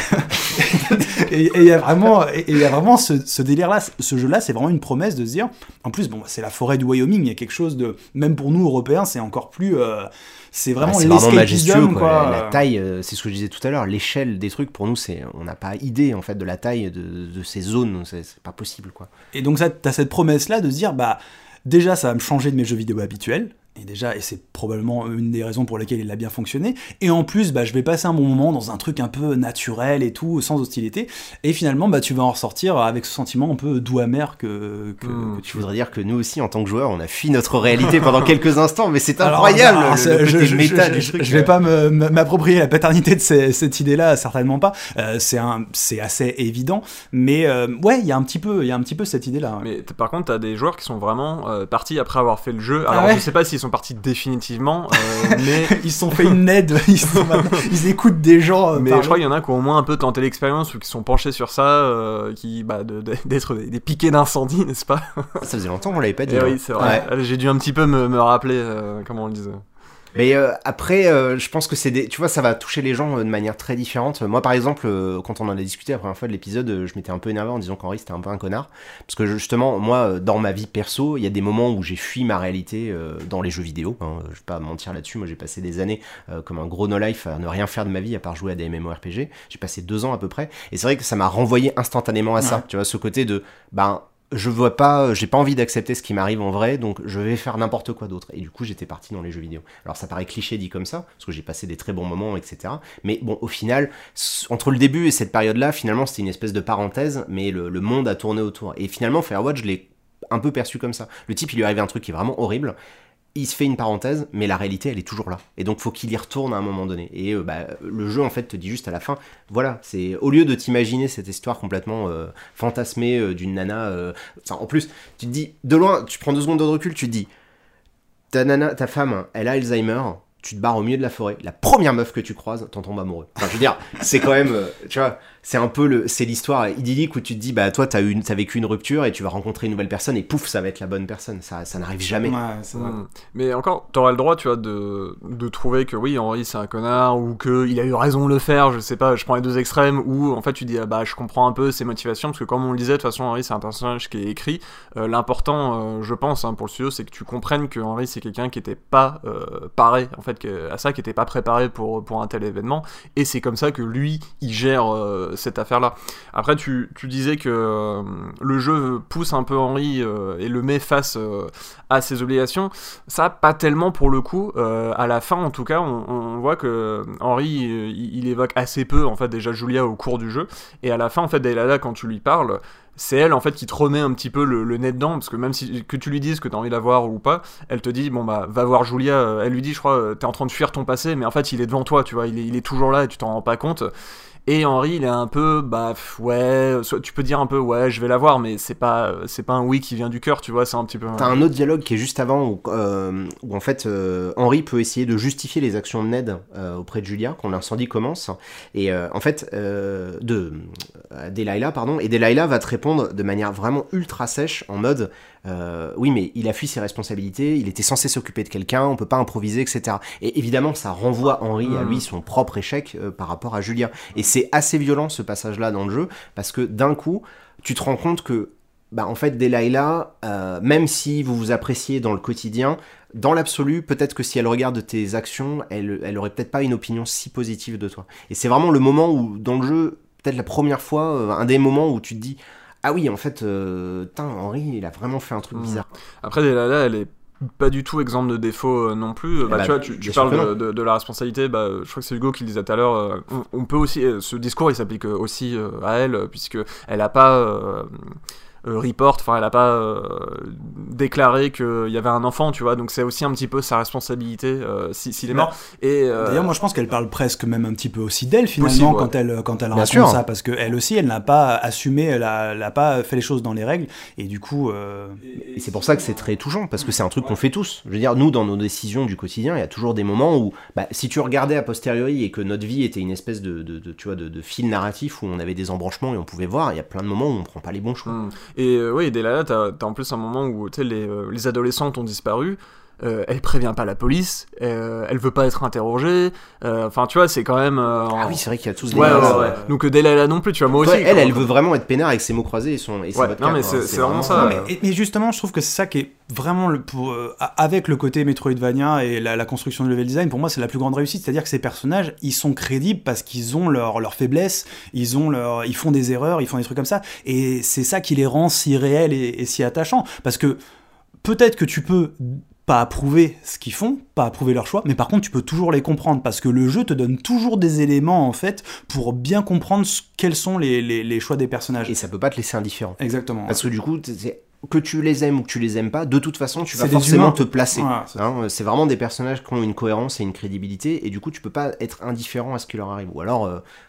il y a vraiment, et il y a vraiment ce, ce délire là, ce jeu là, c'est vraiment une promesse de se dire, en plus bon, c'est la forêt du Wyoming, il y a quelque chose de, même pour nous Européens, c'est encore plus euh, c'est vraiment, ah, c'est vraiment majestueux quoi. quoi. La, la taille, euh, c'est ce que je disais tout à l'heure, l'échelle des trucs pour nous, c'est on n'a pas idée en fait de la taille de, de ces zones, c'est, c'est pas possible quoi. Et donc ça, t'as cette promesse là de se dire bah déjà ça va me changer de mes jeux vidéo habituels. Et déjà, et c'est probablement une des raisons pour lesquelles il a bien fonctionné. Et en plus, bah, je vais passer un bon moment dans un truc un peu naturel et tout, sans hostilité. Et finalement, bah, tu vas en ressortir avec ce sentiment un peu doux amer que, que, mmh, que tu je voudrais dire que nous aussi, en tant que joueurs, on a fui notre réalité pendant quelques instants, mais c'est incroyable. Alors, le, le je, côté je, méta je, du je, truc. Je vais pas me, m'approprier la paternité de ces, cette idée-là, certainement pas. Euh, c'est un, c'est assez évident, mais euh, ouais, il y a un petit peu, il y a un petit peu cette idée-là. Ouais. Mais par contre, t'as des joueurs qui sont vraiment euh, partis après avoir fait le jeu. Alors, ah ouais je sais pas s'ils sont partis définitivement, euh, mais ils se sont fait une aide, ils, sont maintenant, ils écoutent des gens. Euh, mais parler. je crois qu'il y en a qui ont au moins un peu tenté l'expérience ou qui sont penchés sur ça, euh, qui bah de, de, d'être des, des piquets d'incendie, n'est-ce pas? Ça faisait longtemps qu'on l'avait pas dit. Et hein. oui, c'est vrai. Ouais. J'ai dû un petit peu me, me rappeler euh, comment on le disait. Mais euh, après, euh, je pense que c'est des... Tu vois, ça va toucher les gens euh, de manière très différente. Moi, par exemple, euh, quand on en a discuté la première fois de l'épisode, euh, je m'étais un peu énervé en disant qu'Henri, c'était un peu un connard. Parce que justement, moi, euh, dans ma vie perso, il y a des moments où j'ai fui ma réalité euh, dans les jeux vidéo. Hein, je vais pas mentir là-dessus. Moi, j'ai passé des années euh, comme un gros no-life à ne rien faire de ma vie à part jouer à des MMORPG. J'ai passé deux ans à peu près. Et c'est vrai que ça m'a renvoyé instantanément à ça. Ouais. Tu vois, ce côté de... ben je vois pas, j'ai pas envie d'accepter ce qui m'arrive en vrai, donc je vais faire n'importe quoi d'autre. Et du coup, j'étais parti dans les jeux vidéo. Alors ça paraît cliché dit comme ça, parce que j'ai passé des très bons moments, et cetera. Mais bon, au final, entre le début et cette période-là, finalement, c'était une espèce de parenthèse, mais le, le monde a tourné autour. Et finalement, Firewatch, je l'ai un peu perçu comme ça. Le type, il lui arrive un truc qui est vraiment horrible. Il se fait une parenthèse, mais la réalité, elle est toujours là. Et donc, faut qu'il y retourne à un moment donné. Et euh, bah, le jeu, en fait, te dit juste à la fin, voilà, c'est au lieu de t'imaginer cette histoire complètement euh, fantasmée euh, d'une nana... Euh, en plus, tu te dis, de loin, tu prends deux secondes de recul, tu te dis, ta nana, ta femme, elle a Alzheimer, tu te barres au milieu de la forêt, la première meuf que tu croises, t'en tombes amoureux. Enfin, je veux dire, c'est quand même, euh, tu vois... C'est un peu le, c'est l'histoire idyllique où tu te dis, bah, toi, t'as eu, t'as vécu une rupture et tu vas rencontrer une nouvelle personne et pouf, ça va être la bonne personne. Ça, ça n'arrive jamais. Ouais, c'est vrai. Mmh. Mais encore, t'auras le droit, tu vois, de, de trouver que oui, Henri, c'est un connard ou qu'il a eu raison de le faire. Je sais pas, je prends les deux extrêmes où, en fait, tu dis, ah, bah, je comprends un peu ses motivations parce que, comme on le disait, de toute façon, Henri, c'est un personnage qui est écrit. Euh, l'important, euh, je pense, hein, pour le studio, c'est que tu comprennes que Henri, c'est quelqu'un qui était pas euh, paré, en fait, que, à ça, qui était pas préparé pour, pour un tel événement. Et c'est comme ça que lui, il gère euh, cette affaire-là. Après, tu, tu disais que euh, le jeu pousse un peu Henri euh, et le met face euh, à ses obligations. Ça, pas tellement pour le coup. Euh, à la fin, en tout cas, on, on voit que Henri, il, il évoque assez peu, en fait, déjà Julia au cours du jeu. Et à la fin, en fait, Delilah, quand tu lui parles, c'est elle, en fait, qui te remet un petit peu le, le nez dedans, parce que même si que tu lui dises que t'as envie de la voir ou pas, elle te dit, bon, bah, va voir Julia. Elle lui dit, je crois, t'es en train de fuir ton passé, mais en fait, il est devant toi, tu vois, il est, il est toujours là et tu t'en rends pas compte. Et Henri, il est un peu, bah, ouais, tu peux dire un peu, ouais, je vais la voir, mais c'est pas, c'est pas un oui qui vient du cœur, tu vois, c'est un petit peu... T'as un autre dialogue qui est juste avant, où, euh, où en fait, euh, Henri peut essayer de justifier les actions de Ned euh, auprès de Julia, quand l'incendie commence, et euh, en fait, euh, de euh, Delilah, pardon, et Delilah va te répondre de manière vraiment ultra sèche, en mode... Euh, oui, mais il a fui ses responsabilités, il était censé s'occuper de quelqu'un, on peut pas improviser, et cetera. Et évidemment, ça renvoie Henri mmh. à lui son propre échec euh, par rapport à Julia. Et c'est assez violent ce passage-là dans le jeu, parce que d'un coup, tu te rends compte que, bah, en fait, Delilah, euh, même si vous vous appréciez dans le quotidien, dans l'absolu, peut-être que si elle regarde tes actions, elle, elle aurait peut-être pas une opinion si positive de toi. Et c'est vraiment le moment où, dans le jeu, peut-être la première fois, euh, un des moments où tu te dis... Ah oui, en fait, euh, tain, Henri, il a vraiment fait un truc mmh. bizarre. Après, Delilah, elle est pas du tout exemple de défaut euh, non plus. Bah, bah, tu vois, tu, tu parles de, de, de la responsabilité, bah, je crois que c'est Hugo qui le disait tout à l'heure, euh, on, on peut aussi, euh, ce discours, il s'applique aussi euh, à elle, puisque elle a pas... Euh, Euh, report, enfin elle a pas euh, déclaré qu'il y avait un enfant, tu vois, donc c'est aussi un petit peu sa responsabilité euh, s'il si, si est mort. Et euh... d'ailleurs, moi je pense qu'elle parle presque même un petit peu aussi d'elle finalement possible, ouais. quand elle quand elle raconte ça, parce que elle aussi, elle n'a pas assumé, elle a, elle a pas fait les choses dans les règles, et du coup. Euh... Et c'est pour ça que c'est très touchant, parce que c'est un truc qu'on fait tous. Je veux dire, nous dans nos décisions du quotidien, il y a toujours des moments où, bah, si tu regardais a posteriori et que notre vie était une espèce de, de, de tu vois, de, de fil narratif où on avait des embranchements et on pouvait voir, il y a plein de moments où on prend pas les bons choix. Mmh. Et euh, oui, Delilah, t'as, t'as en plus un moment où les, euh, les adolescentes ont disparu, euh, elle prévient pas la police, euh, elle veut pas être interrogée, enfin euh, tu vois, c'est quand même... Euh, en... Ah oui, c'est vrai qu'il y a tous des... Ouais, ouais, ouais, ouais. Donc Delilah non plus, tu vois, moi aussi... Ouais, elle, elle veut vraiment être peinard avec ses mots croisés et son... Et ouais, non mais c'est, c'est, c'est vraiment ça. Non, mais, mais justement, je trouve que c'est ça qui est vraiment, le, pour, euh, avec le côté Metroidvania et la, la construction de level design, pour moi c'est la plus grande réussite, c'est-à-dire que ces personnages, ils sont crédibles parce qu'ils ont leur, leur faiblesse, ils, ont leur, ils font des erreurs, ils font des trucs comme ça, et c'est ça qui les rend si réels et, et si attachants, parce que peut-être que tu peux pas approuver ce qu'ils font, pas approuver leur choix, mais par contre tu peux toujours les comprendre, parce que le jeu te donne toujours des éléments en fait pour bien comprendre ce, quels sont les, les, les choix des personnages. Et ça peut pas te laisser indifférent. Exactement. Parce que du coup, c'est... que tu les aimes ou que tu les aimes pas, de toute façon, tu vas forcément te placer. Voilà, c'est... Hein, c'est vraiment des personnages qui ont une cohérence et une crédibilité, et du coup, tu peux pas être indifférent à ce qui leur arrive. Ou alors, enfin, euh,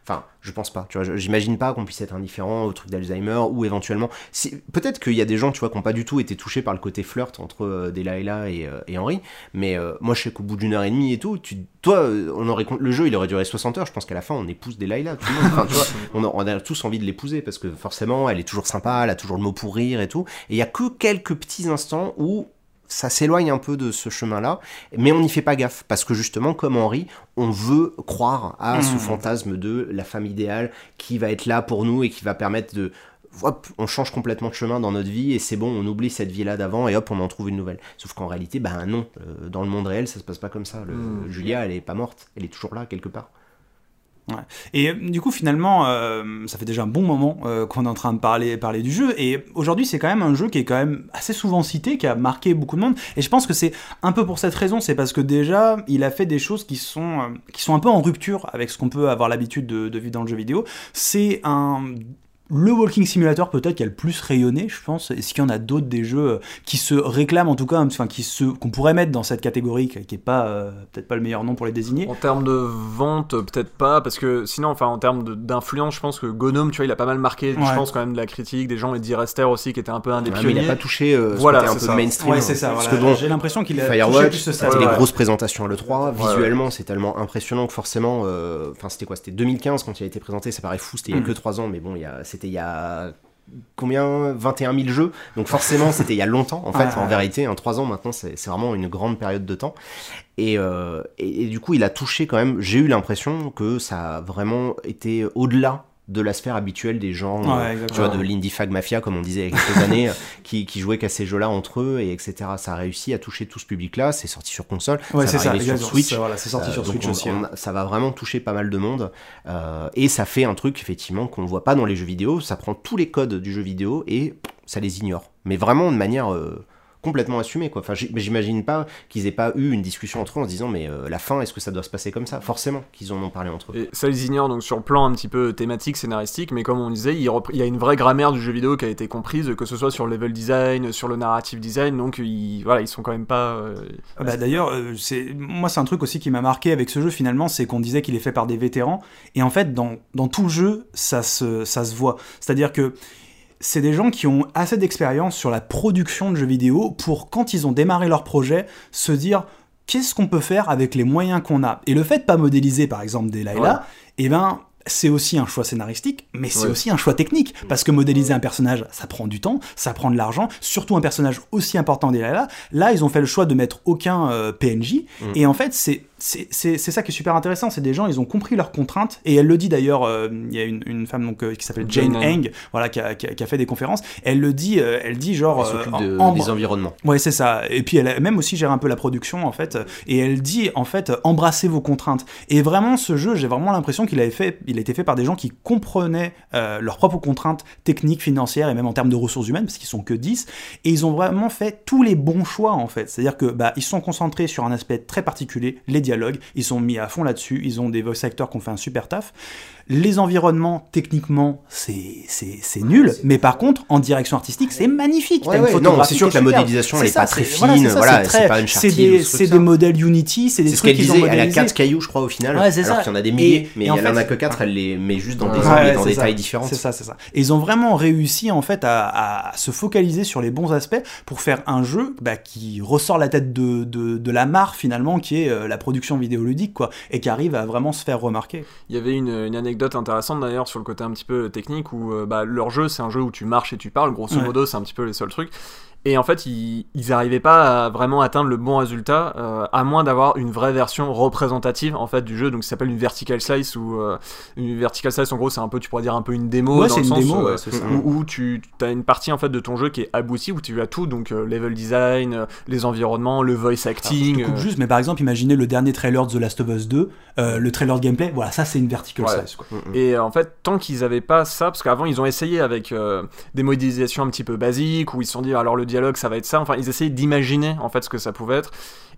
Je pense pas, tu vois, j'imagine pas qu'on puisse être indifférent au truc d'Alzheimer ou éventuellement, si, peut-être qu'il y a des gens, tu vois, qui n'ont pas du tout été touchés par le côté flirt entre euh, Delilah et, euh, et Henry, mais euh, moi je sais qu'au bout d'une heure et demie et tout, tu, toi, euh, on aurait, le jeu il aurait duré soixante heures, je pense qu'à la fin on épouse Delilah, tout le monde, enfin, tu vois, on a, on a tous envie de l'épouser parce que forcément elle est toujours sympa, elle a toujours le mot pour rire et tout, et il y a que quelques petits instants où ça s'éloigne un peu de ce chemin-là, mais on n'y fait pas gaffe, parce que justement, comme Henry, on veut croire à mmh. ce fantasme de la femme idéale qui va être là pour nous et qui va permettre de... Hop, on change complètement de chemin dans notre vie et c'est bon, on oublie cette vie-là d'avant et hop, on en trouve une nouvelle. Sauf qu'en réalité, ben non, euh, dans le monde réel, ça se passe pas comme ça. Le, mmh. Julia, elle est pas morte, elle est toujours là, quelque part. Ouais. Et euh, du coup finalement euh, ça fait déjà un bon moment euh, qu'on est en train de parler, parler du jeu et aujourd'hui c'est quand même un jeu qui est quand même assez souvent cité, qui a marqué beaucoup de monde et je pense que c'est un peu pour cette raison, c'est parce que déjà il a fait des choses qui sont, euh, qui sont un peu en rupture avec ce qu'on peut avoir l'habitude de, de vivre dans le jeu vidéo. C'est un... le Walking Simulator peut-être qui a le plus rayonné, je pense. Est-ce qu'il y en a d'autres des jeux qui se réclament en tout cas, enfin qui se qu'on pourrait mettre dans cette catégorie, qui est pas euh, peut-être pas le meilleur nom pour les désigner. En termes de vente, peut-être pas, parce que sinon, enfin en termes de, d'influence, je pense que Gnome, tu vois, il a pas mal marqué. Ouais. Je pense quand même de la critique, des gens et d'I Rester aussi qui était un peu un des ouais, pionniers. Mais il a pas touché euh, ce voilà, côté un peu ça. mainstream. Ouais, c'est ça. Parce voilà. que bon, j'ai l'impression qu'il a Firewatch, touché plus c'était ça. des Ouais. grosses présentations à l'E trois. Ouais, Visuellement, ouais. c'est tellement impressionnant que forcément, enfin euh, c'était quoi, c'était deux mille quinze quand il a été présenté. Ça paraît fou, c'était il y a mm. que trois ans, mais bon, il y a, c'était il y a combien vingt et un mille jeux, donc forcément c'était il y a longtemps en fait. Ah, en vérité hein, trois ans maintenant c'est, c'est vraiment une grande période de temps et, euh, et, et du coup il a touché quand même, j'ai eu l'impression que ça a vraiment été au-delà de la sphère habituelle des gens, ouais, euh, tu vois, de l'Indie Fag Mafia, comme on disait il y a quelques années, qui, qui jouaient qu'à ces jeux-là entre eux, et etc. Ça a réussi à toucher tout ce public-là, c'est sorti sur console, ouais, ça c'est va arriver ça, sur Switch, c'est, voilà, c'est sorti euh, sur Switch on, aussi. On, hein. Ça va vraiment toucher pas mal de monde, euh, et ça fait un truc, effectivement, qu'on voit pas dans les jeux vidéo, ça prend tous les codes du jeu vidéo, et ça les ignore. Mais vraiment de manière... Euh, complètement assumé quoi. Enfin, j'imagine pas qu'ils aient pas eu une discussion entre eux en se disant mais euh, la fin, est-ce que ça doit se passer comme ça? Forcément qu'ils en ont parlé entre eux. Et ça ils ignorent donc sur le plan un petit peu thématique, scénaristique, mais comme on disait, il, repr- il y a une vraie grammaire du jeu vidéo qui a été comprise, que ce soit sur le level design, sur le narrative design, donc ils, voilà, ils sont quand même pas... Euh... Ah bah, d'ailleurs, euh, c'est... moi c'est un truc aussi qui m'a marqué avec ce jeu finalement, c'est qu'on disait qu'il est fait par des vétérans, et en fait dans, dans tout le jeu, ça se, ça se voit. C'est-à-dire que c'est des gens qui ont assez d'expérience sur la production de jeux vidéo pour, quand ils ont démarré leur projet, se dire qu'est-ce qu'on peut faire avec les moyens qu'on a. Et le fait de pas modéliser, par exemple, Delilah, ouais. eh ben, c'est aussi un choix scénaristique, mais c'est ouais. aussi un choix technique, parce que modéliser un personnage, ça prend du temps, ça prend de l'argent, surtout un personnage aussi important Delilah. Là, ils ont fait le choix de mettre aucun euh, P N J, mm. et en fait, c'est C'est, c'est, c'est ça qui est super intéressant, c'est des gens, ils ont compris leurs contraintes, et elle le dit d'ailleurs, il euh, y a une, une femme donc, euh, qui s'appelle Jane Eng, voilà, qui a, qui, a, qui a fait des conférences, elle le dit, euh, elle dit genre... Elle s'occupe euh, de, en, des environnements. Ouais, c'est ça, et puis elle a même aussi gère un peu la production, en fait, et elle dit, en fait, embrassez vos contraintes. Et vraiment, ce jeu, j'ai vraiment l'impression qu'il avait fait, il a été fait par des gens qui comprenaient euh, leurs propres contraintes techniques, financières, et même en termes de ressources humaines, parce qu'ils sont que dix, et ils ont vraiment fait tous les bons choix, en fait. C'est-à-dire que, bah, ils sont concentrés sur un aspect très particulier, les dialogues, ils sont mis à fond là-dessus, ils ont des voice actors qui ont fait un super taf. Les environnements, techniquement, c'est, c'est, c'est nul, c'est... mais par contre, en direction artistique, c'est magnifique. Ouais, ouais, non, c'est sûr que la modélisation, elle est pas très fine, c'est, voilà, c'est, très, c'est pas une c'est des, c'est des modèles Unity, c'est des c'est trucs qu'ils ont modélisés. Elle a quatre cailloux, je crois, au final, ouais, alors ça. Qu'il y en a des milliers, et, mais et elle en a que quatre, elle les met juste dans des ouais, angles, dans des ça. tailles différentes. C'est ça, c'est ça. Et ils ont vraiment réussi, en fait, à, à se focaliser sur les bons aspects pour faire un jeu bah, qui ressort la tête de, de, de la mare, finalement, qui est euh, la production vidéoludique, quoi, et qui arrive à vraiment se faire remarquer. Il y avait une, une anecdote intéressante d'ailleurs sur le côté un petit peu technique où euh, bah, leur jeu c'est un jeu où tu marches et tu parles, grosso modo ouais. c'est un petit peu les seuls trucs. Et en fait, ils, ils arrivaient pas à vraiment atteindre le bon résultat, euh, à moins d'avoir une vraie version représentative en fait du jeu, donc ça s'appelle une vertical slice ou euh, une vertical slice en gros c'est un peu, tu pourrais dire un peu une démo ouais, dans c'est le une sens démo, où, ouais, c'est ça. où, où tu as une partie en fait de ton jeu qui est aboutie où tu as tout, donc euh, level design, euh, les environnements, le voice acting. Alors, je te coupe euh... juste, mais par exemple, imaginez le dernier trailer de The Last of Us deux, euh, le trailer de gameplay, voilà, ça c'est une vertical ouais. slice. Quoi. Et en fait, tant qu'ils avaient pas ça, parce qu'avant ils ont essayé avec euh, des modélisations un petit peu basiques où ils se sont dit alors le dialogue ça va être ça, enfin ils essayaient d'imaginer en fait ce que ça pouvait être,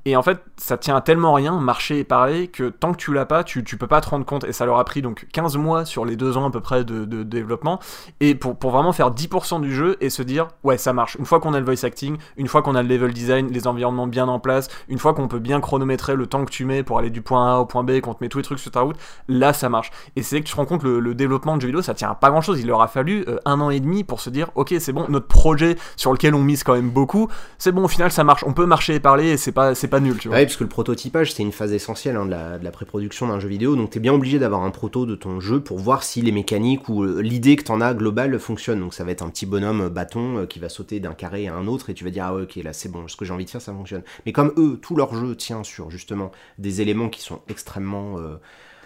Et en fait, ça tient à tellement rien, marcher et parler, que tant que tu l'as pas, tu, tu peux pas te rendre compte. Et ça leur a pris donc quinze mois sur les deux ans à peu près de, de, de développement, et pour, pour vraiment faire dix pour cent du jeu et se dire, ouais, ça marche. Une fois qu'on a le voice acting, une fois qu'on a le level design, les environnements bien en place, une fois qu'on peut bien chronométrer le temps que tu mets pour aller du point A au point B, qu'on te met tous les trucs sur ta route, là ça marche. Et c'est là que tu te rends compte, le, le développement de jeux vidéo, ça tient à pas grand chose. Il leur a fallu euh, un an et demi pour se dire, ok, c'est bon, notre projet sur lequel on mise quand même beaucoup, c'est bon, au final ça marche, on peut marcher et parler, et c'est pas, c'est pas nul, tu vois. Ouais, parce que le prototypage, c'est une phase essentielle hein, de, la, de la pré-production d'un jeu vidéo, donc t'es bien obligé d'avoir un proto de ton jeu pour voir si les mécaniques ou euh, l'idée que t'en as globale fonctionne. Donc ça va être un petit bonhomme euh, bâton euh, qui va sauter d'un carré à un autre, et tu vas dire, ah ouais, ok, là c'est bon, ce que j'ai envie de faire, ça fonctionne. Mais comme eux, tout leur jeu tient sur justement des éléments qui sont extrêmement... Euh,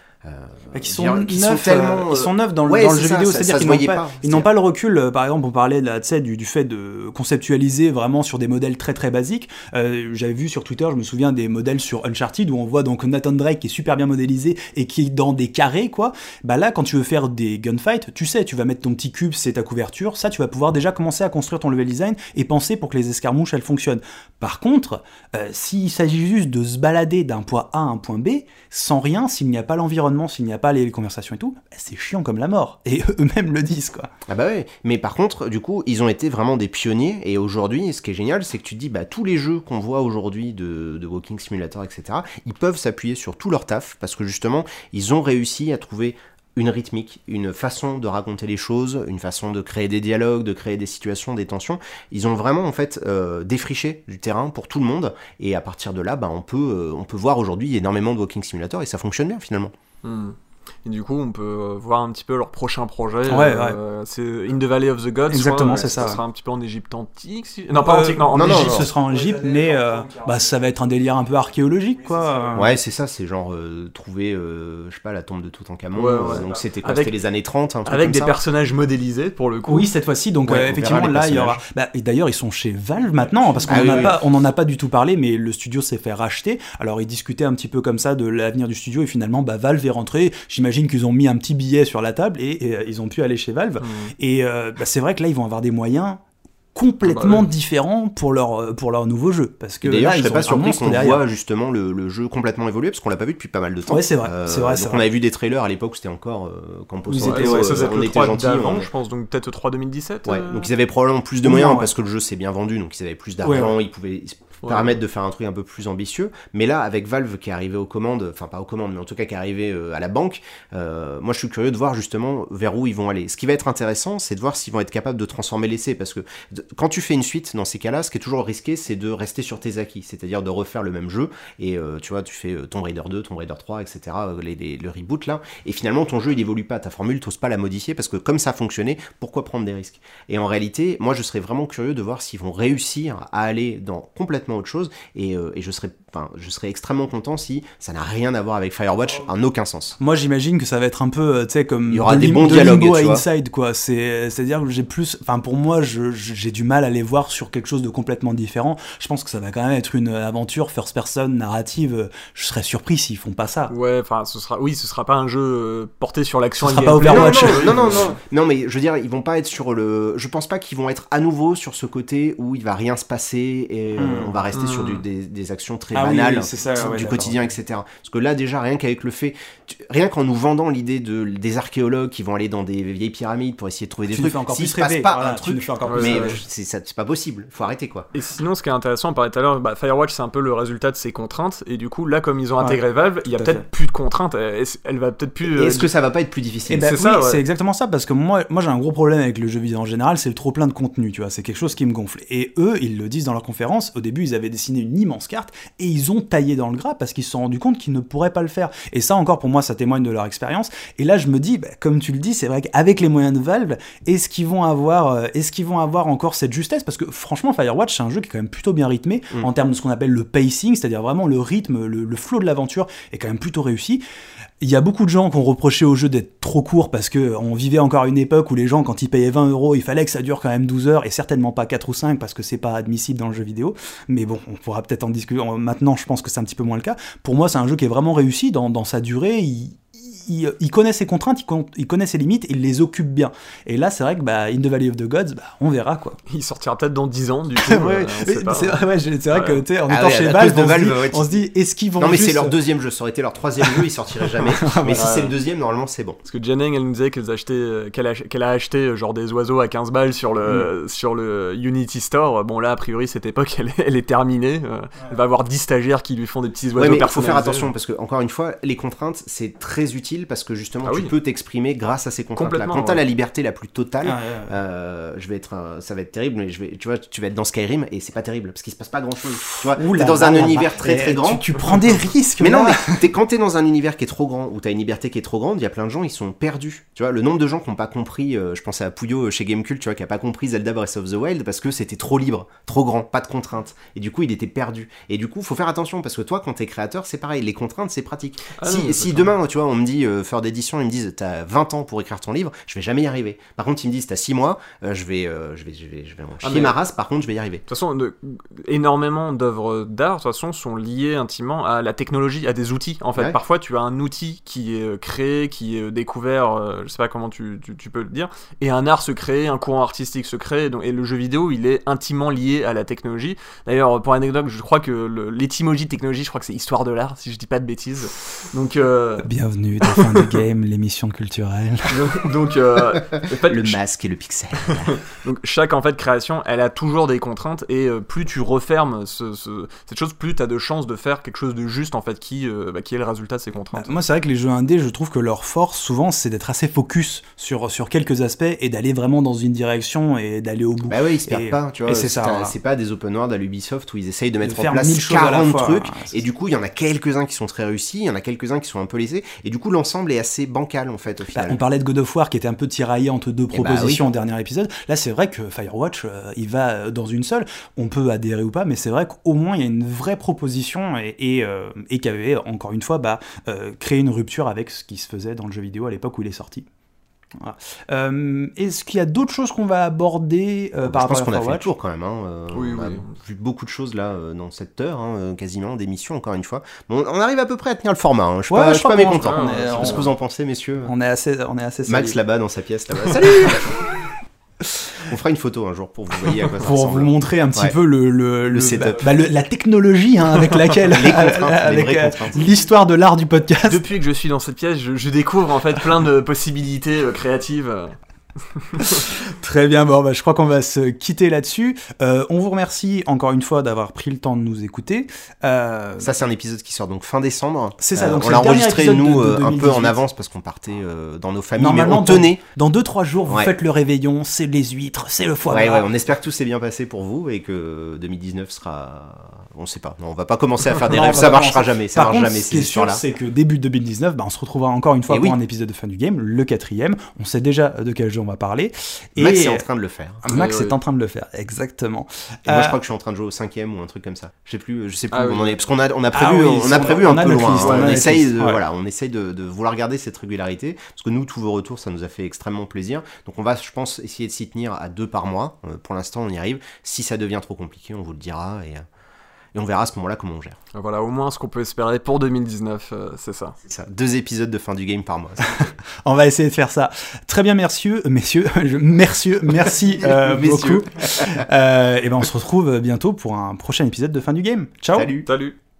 Euh, qui sont qui neufs, sont tellement, euh, ils sont neufs dans le, ouais, dans le jeu ça, vidéo, ça, c'est-à-dire ça qu'ils se n'ont voyait pas, pas, ils n'ont pas le recul. Euh, par exemple, on parlait là, du, du fait de conceptualiser vraiment sur des modèles très très basiques. Euh, j'avais vu sur Twitter, je me souviens des modèles sur Uncharted où on voit donc Nathan Drake qui est super bien modélisé et qui est dans des carrés, quoi. Bah là, quand tu veux faire des gunfights, tu sais, tu vas mettre ton petit cube, c'est ta couverture, ça, tu vas pouvoir déjà commencer à construire ton level design et penser pour que les escarmouches elles fonctionnent. Par contre, euh, s'il s'agit juste de se balader d'un point A à un point B sans rien, s'il n'y a pas l'environnement, s'il n'y a pas les conversations et tout, bah c'est chiant comme la mort. Et eux-mêmes le disent, quoi. Ah bah ouais, mais par contre, du coup, ils ont été vraiment des pionniers, et aujourd'hui, ce qui est génial, c'est que tu te dis, bah tous les jeux qu'on voit aujourd'hui de, de Walking Simulator, et cetera, ils peuvent s'appuyer sur tout leur taf, parce que justement, ils ont réussi à trouver une rythmique, une façon de raconter les choses, une façon de créer des dialogues, de créer des situations, des tensions. Ils ont vraiment en fait euh, défriché du terrain pour tout le monde, et à partir de là, bah, on peut, euh, on peut voir aujourd'hui énormément de Walking Simulator, et ça fonctionne bien finalement. Hmm. Et du coup, on peut voir un petit peu leur prochain projet. Ouais, euh, ouais. C'est In the Valley of the Gods. Exactement, c'est ça. ça. Ça sera un petit peu en Égypte antique. Si... Non, pas euh, antique, non, en non, Égypte. Non, ce sera en Égypte, mais euh, bah, ça va être un délire un peu archéologique, quoi. Ouais, c'est ça, c'est genre euh, trouver, euh, je sais pas, la tombe de Toutankhamon. Ouais, ouais, euh, donc ouais. c'était quoi, avec, c'était les années trente, un truc avec comme des ça. personnages modélisés, pour le coup. Oui, cette fois-ci, donc ouais, euh, effectivement, là, il y aura... Bah, et d'ailleurs, ils sont chez Valve maintenant, parce qu'on ah, n'en oui, oui. oui. en a pas du tout parlé, mais le studio s'est fait racheter. Alors, ils discutaient un petit peu comme ça de l'avenir du studio, et finalement, bah, Valve est rentré. J'imagine qu'ils ont mis un petit billet sur la table, et, et euh, ils ont pu aller chez Valve. Mmh. Et euh, bah, c'est vrai que là, ils vont avoir des moyens complètement ah bah oui. différents pour leur, pour leur nouveau jeu. Parce que d'ailleurs, là, je serais pas surpris qu'on derrière. voit justement le, le jeu complètement évoluer, parce qu'on l'a pas vu depuis pas mal de temps. Ouais, c'est vrai. Euh, c'est vrai donc c'est on vrai. avait vu des trailers à l'époque où c'était encore euh, Campos. Ils étaient, ouais, ça, ça on était gentils. Avant, on... je pense, donc peut-être trois deux mille dix-sept. Ouais, euh... donc ils avaient probablement plus de oui, moyens, ouais. parce que le jeu s'est bien vendu, donc ils avaient plus d'argent, ouais, ouais. ils pouvaient ouais, permettre ouais. de faire un truc un peu plus ambitieux. Mais là, avec Valve qui est arrivé aux commandes, enfin pas aux commandes, mais en tout cas qui est arrivé euh, à la banque, euh, moi je suis curieux de voir justement vers où ils vont aller. Ce qui va être intéressant, c'est de voir s'ils vont être capables de transformer l'essai, parce que de, quand tu fais une suite, dans ces cas-là, ce qui est toujours risqué, c'est de rester sur tes acquis, c'est-à-dire de refaire le même jeu, et euh, tu vois, tu fais euh, Tomb Raider deux, Tomb Raider trois, et cetera, euh, les, les, le reboot là, et finalement ton jeu il évolue pas, ta formule, t'oses pas la modifier, parce que comme ça a fonctionné, pourquoi prendre des risques? Et en réalité, moi je serais vraiment curieux de voir s'ils vont réussir à aller dans complètement autre chose, et, euh, et je serais Enfin, je serais extrêmement content si ça n'a rien à voir avec Firewatch, en aucun sens. Moi, j'imagine que ça va être un peu, tu sais, comme il y aura de des lim- bons de dialogues, Limbo tu à vois. Inside, quoi. C'est, c'est-à-dire que j'ai plus, enfin, pour moi, je, j'ai du mal à les voir sur quelque chose de complètement différent. Je pense que ça va quand même être une aventure first person narrative. Je serais surpris s'ils font pas ça. Ouais, enfin, ce sera, oui, ce sera pas un jeu porté sur l'action. Ce sera pas Overwatch. Non, non, non, non, non, mais je veux dire, ils vont pas être sur le. Je pense pas qu'ils vont être à nouveau sur ce côté où il va rien se passer et mmh. on va rester mmh. sur du, des, des actions très ah banales. Oui, oui, c'est ça. Ouais, du d'accord. quotidien, et cetera. Parce que là, déjà, rien qu'avec le fait, tu, rien qu'en nous vendant l'idée de, des archéologues qui vont aller dans des vieilles pyramides pour essayer de trouver des tu trucs, s'il se passe pas voilà, un truc, mais c'est, ça, c'est pas possible, faut arrêter quoi. Et sinon, ce qui est intéressant, on parlait tout à l'heure, bah, Firewatch, c'est un peu le résultat de ses contraintes, et du coup, là, comme ils ont intégré ouais, Valve, il y a peut-être fait. plus de contraintes, elle, elle va peut-être plus... Et est-ce euh, que ça va pas être plus difficile? Eh ben, c'est oui, ça, ouais. C'est exactement ça, parce que moi, moi j'ai un gros problème avec le jeu vidéo en général, c'est le trop plein de contenu, tu vois, c'est quelque chose qui me gonfle. Et eux, ils le disent dans leur conférence, au début, ils avaient dessiné une immense carte, et ils ont taillé dans le gras, parce qu'ils se sont rendus compte qu'ils ne pourraient pas le faire. Et ça, encore, pour moi, ça témoigne de leur expérience. Et là, je me dis, bah, comme tu le dis, c'est vrai qu'avec les moyens de Valve, est-ce qu'ils vont avoir, euh, est-ce qu'ils vont avoir encore cette justesse? Parce que franchement, Firewatch, c'est un jeu qui est quand même plutôt bien rythmé, mmh. en termes de ce qu'on appelle le pacing, c'est-à-dire vraiment le rythme, le, le flow de l'aventure est quand même plutôt réussi. Il y a beaucoup de gens qui ont reproché au jeu d'être trop court parce que on vivait encore à une époque où les gens, quand ils payaient vingt euros, il fallait que ça dure quand même douze heures et certainement pas quatre ou cinq parce que c'est pas admissible dans le jeu vidéo. Mais bon, on pourra peut-être en discuter. Maintenant, je pense que c'est un petit peu moins le cas. Pour moi, c'est un jeu qui est vraiment réussi dans, dans sa durée. Il, il, il connaît ses contraintes, il, con, il connaît ses limites, il les occupe bien. Et là, c'est vrai que bah, In the Valley of the Gods, bah, on verra quoi. Il sortira peut-être dans dix ans, du coup. ouais, euh, c'est, c'est vrai, ouais, c'est vrai ouais. que tu sais, en ah étant ouais, chez Valve, Valve, on, Valve se dit, ouais, on se dit, est-ce qu'ils vont non mais juste... c'est leur deuxième jeu, ça aurait été leur troisième jeu, ils sortiraient jamais. Mais si c'est le deuxième, normalement c'est bon. Parce que Jennings, elle nous disait qu'elle, achetait, qu'elle, a, qu'elle a acheté genre des oiseaux à quinze balles sur le, mm. sur le Unity Store. Bon là, a priori, cette époque, elle, elle est terminée. Euh, ouais. Elle va avoir dix stagiaires qui lui font des petits oiseaux personnalisés. Ouais, mais il faut faire attention parce que, encore une fois, les contraintes, c'est très utile parce que justement, ah, tu oui. peux t'exprimer grâce à ces contraintes-là. Quand t'as ouais. la liberté la plus totale, ah, ouais, ouais. Euh, je vais être, euh, ça va être terrible, mais je vais, tu vois, tu vas être dans Skyrim et c'est pas terrible parce qu'il se passe pas grand-chose. Tu vois, Ouh t'es là, dans là, un là, univers là, très très grand. Tu, tu prends des risques. Mais non, mais t'es, quand t'es dans un univers qui est trop grand, où t'as une liberté qui est trop grande, il y a plein de gens, ils sont perdus. Tu vois, le nombre de gens qui n'ont pas compris, euh, je pensais à Puyo chez Gamecult, tu vois, qui a pas compris Zelda Breath of the Wild parce que c'était trop libre, trop grand, pas de contraintes. Et du coup, il était perdu. Et du coup, faut faire attention parce que toi, quand t'es créateur, c'est pareil, les contraintes, c'est pratique. Ah si non, si demain, tu vois, on me dit, euh, faire d'édition, ils me disent, t'as vingt ans pour écrire ton livre, je vais jamais y arriver. Par contre, ils me disent, t'as six mois, euh, je vais, euh, je vais, je vais, je vais en chier ah, mais... ma race, par contre, je vais y arriver. De toute façon, de... énormément d'œuvres d'art, de toute façon, sont liées intimement à la technologie, à des outils. En fait, ouais. parfois, tu as un outil qui est créé, qui est découvert, euh, je sais pas comment tu, tu, tu peux le dire, et un art se crée, un courant artistique se crée, donc, et le jeu vidéo, il est intimement lié à la technologie. D'ailleurs, pour anecdote, je crois que le, l'étymologie de technologie, je crois que c'est histoire de l'art, si je dis pas de bêtises. Donc, euh... bienvenue dans Fin de Game, l'émission culturelle. donc, donc euh, en fait, le masque et le pixel. Donc, chaque en fait création, elle a toujours des contraintes, et euh, plus tu refermes ce, ce, cette chose, plus tu as de chances de faire quelque chose de juste en fait, qui, euh, bah, qui est le résultat de ces contraintes. Bah, moi, c'est vrai que les jeux indés, je trouve que leur force, souvent, c'est d'être assez focus sur, sur quelques aspects et d'aller vraiment dans une direction et d'aller au bout. Bah oui, ils se perdent pas, tu vois. Et c'est ça. Voilà. C'est pas des open world à l'Ubisoft où ils essayent de mettre de en place quarante trucs, fois, et du coup, il y en a quelques-uns qui sont très réussis, il y en a quelques-uns qui sont un peu laissés, et du coup, l'ensemble est assez bancal en fait au final. Bah, on parlait de God of War qui était un peu tiraillé entre deux propositions bah, oui. au dernier épisode. Là, c'est vrai que Firewatch, euh, il va dans une seule. On peut adhérer ou pas, mais c'est vrai qu'au moins il y a une vraie proposition et, et, euh, et qui avait encore une fois bah, euh, créé une rupture avec ce qui se faisait dans le jeu vidéo à l'époque où il est sorti. Voilà. Euh, est-ce qu'il y a d'autres choses qu'on va aborder euh, par rapport à Firewatch ? Je pense qu'on a fait le tour quand même. Hein. Euh, oui, on oui. a vu beaucoup de choses là euh, dans cette heure, hein, quasiment d'émission encore une fois. Bon, on arrive à peu près à tenir le format. Hein. Je suis ouais, pas, je suis pas mécontent. Je sais pas ce que vous en pensez, messieurs. On est assez, on est assez. Max solide. Là-bas dans sa pièce là-bas. Salut. On fera une photo un jour pour vous voyez à quoi ça pour ressemble. Vous montrer un petit ouais. peu le, le, le, le setup. Bah, le, la technologie hein, avec laquelle les contraintes, avec les vraies euh, contraintes. L'histoire de l'art du podcast. Depuis que je suis dans cette pièce, je, je découvre en fait plein de possibilités euh, créatives. Très bien, bon, bah, je crois qu'on va se quitter là-dessus. Euh, on vous remercie encore une fois d'avoir pris le temps de nous écouter. Euh... Ça, c'est un épisode qui sort donc fin décembre. C'est ça, donc euh, c'est on l'a enregistré nous de, de un peu en avance parce qu'on partait euh, dans nos familles. Normalement, mais on tenait. Dans deux trois jours, vous ouais. faites le réveillon, c'est les huîtres, c'est le foie gras. Ouais, ouais, on espère que tout s'est bien passé pour vous et que deux mille dix-neuf sera. On sait pas. Non, on va pas commencer à faire des non, rêves. Ça marchera jamais. Ça Par marche contre, jamais. Ce qui est sûr, c'est que début deux mille dix-neuf, bah, on se retrouvera encore une fois et pour oui. un épisode de Fin du Game, le quatrième. On sait déjà de quel jeu on va parler. Et Max est en train de le faire. Max oui, est oui. en train de le faire, exactement. Et euh... moi, je crois que je suis en train de jouer au cinquième ou un truc comme ça. Je sais plus, je sais plus ah, où oui. on en est, parce qu'on a, on a prévu, ah, oui, on a prévu on a, un on peu loin. Liste, on, on essaye, de, ouais. voilà, on essaye de, de vouloir garder cette régularité, parce que nous, tous vos retours, ça nous a fait extrêmement plaisir. Donc, on va, je pense, essayer de s'y tenir à deux par mois. Euh, pour l'instant, on y arrive. Si ça devient trop compliqué, on vous le dira et. Et on verra à ce moment-là comment on gère. Voilà, au moins ce qu'on peut espérer pour deux mille dix-neuf, euh, c'est ça. C'est ça, deux épisodes de Fin du Game par mois. On va essayer de faire ça. Très bien, messieurs, messieurs, je, merci, merci euh, beaucoup. Euh, et ben on se retrouve bientôt pour un prochain épisode de Fin du Game. Ciao. Salut. Salut.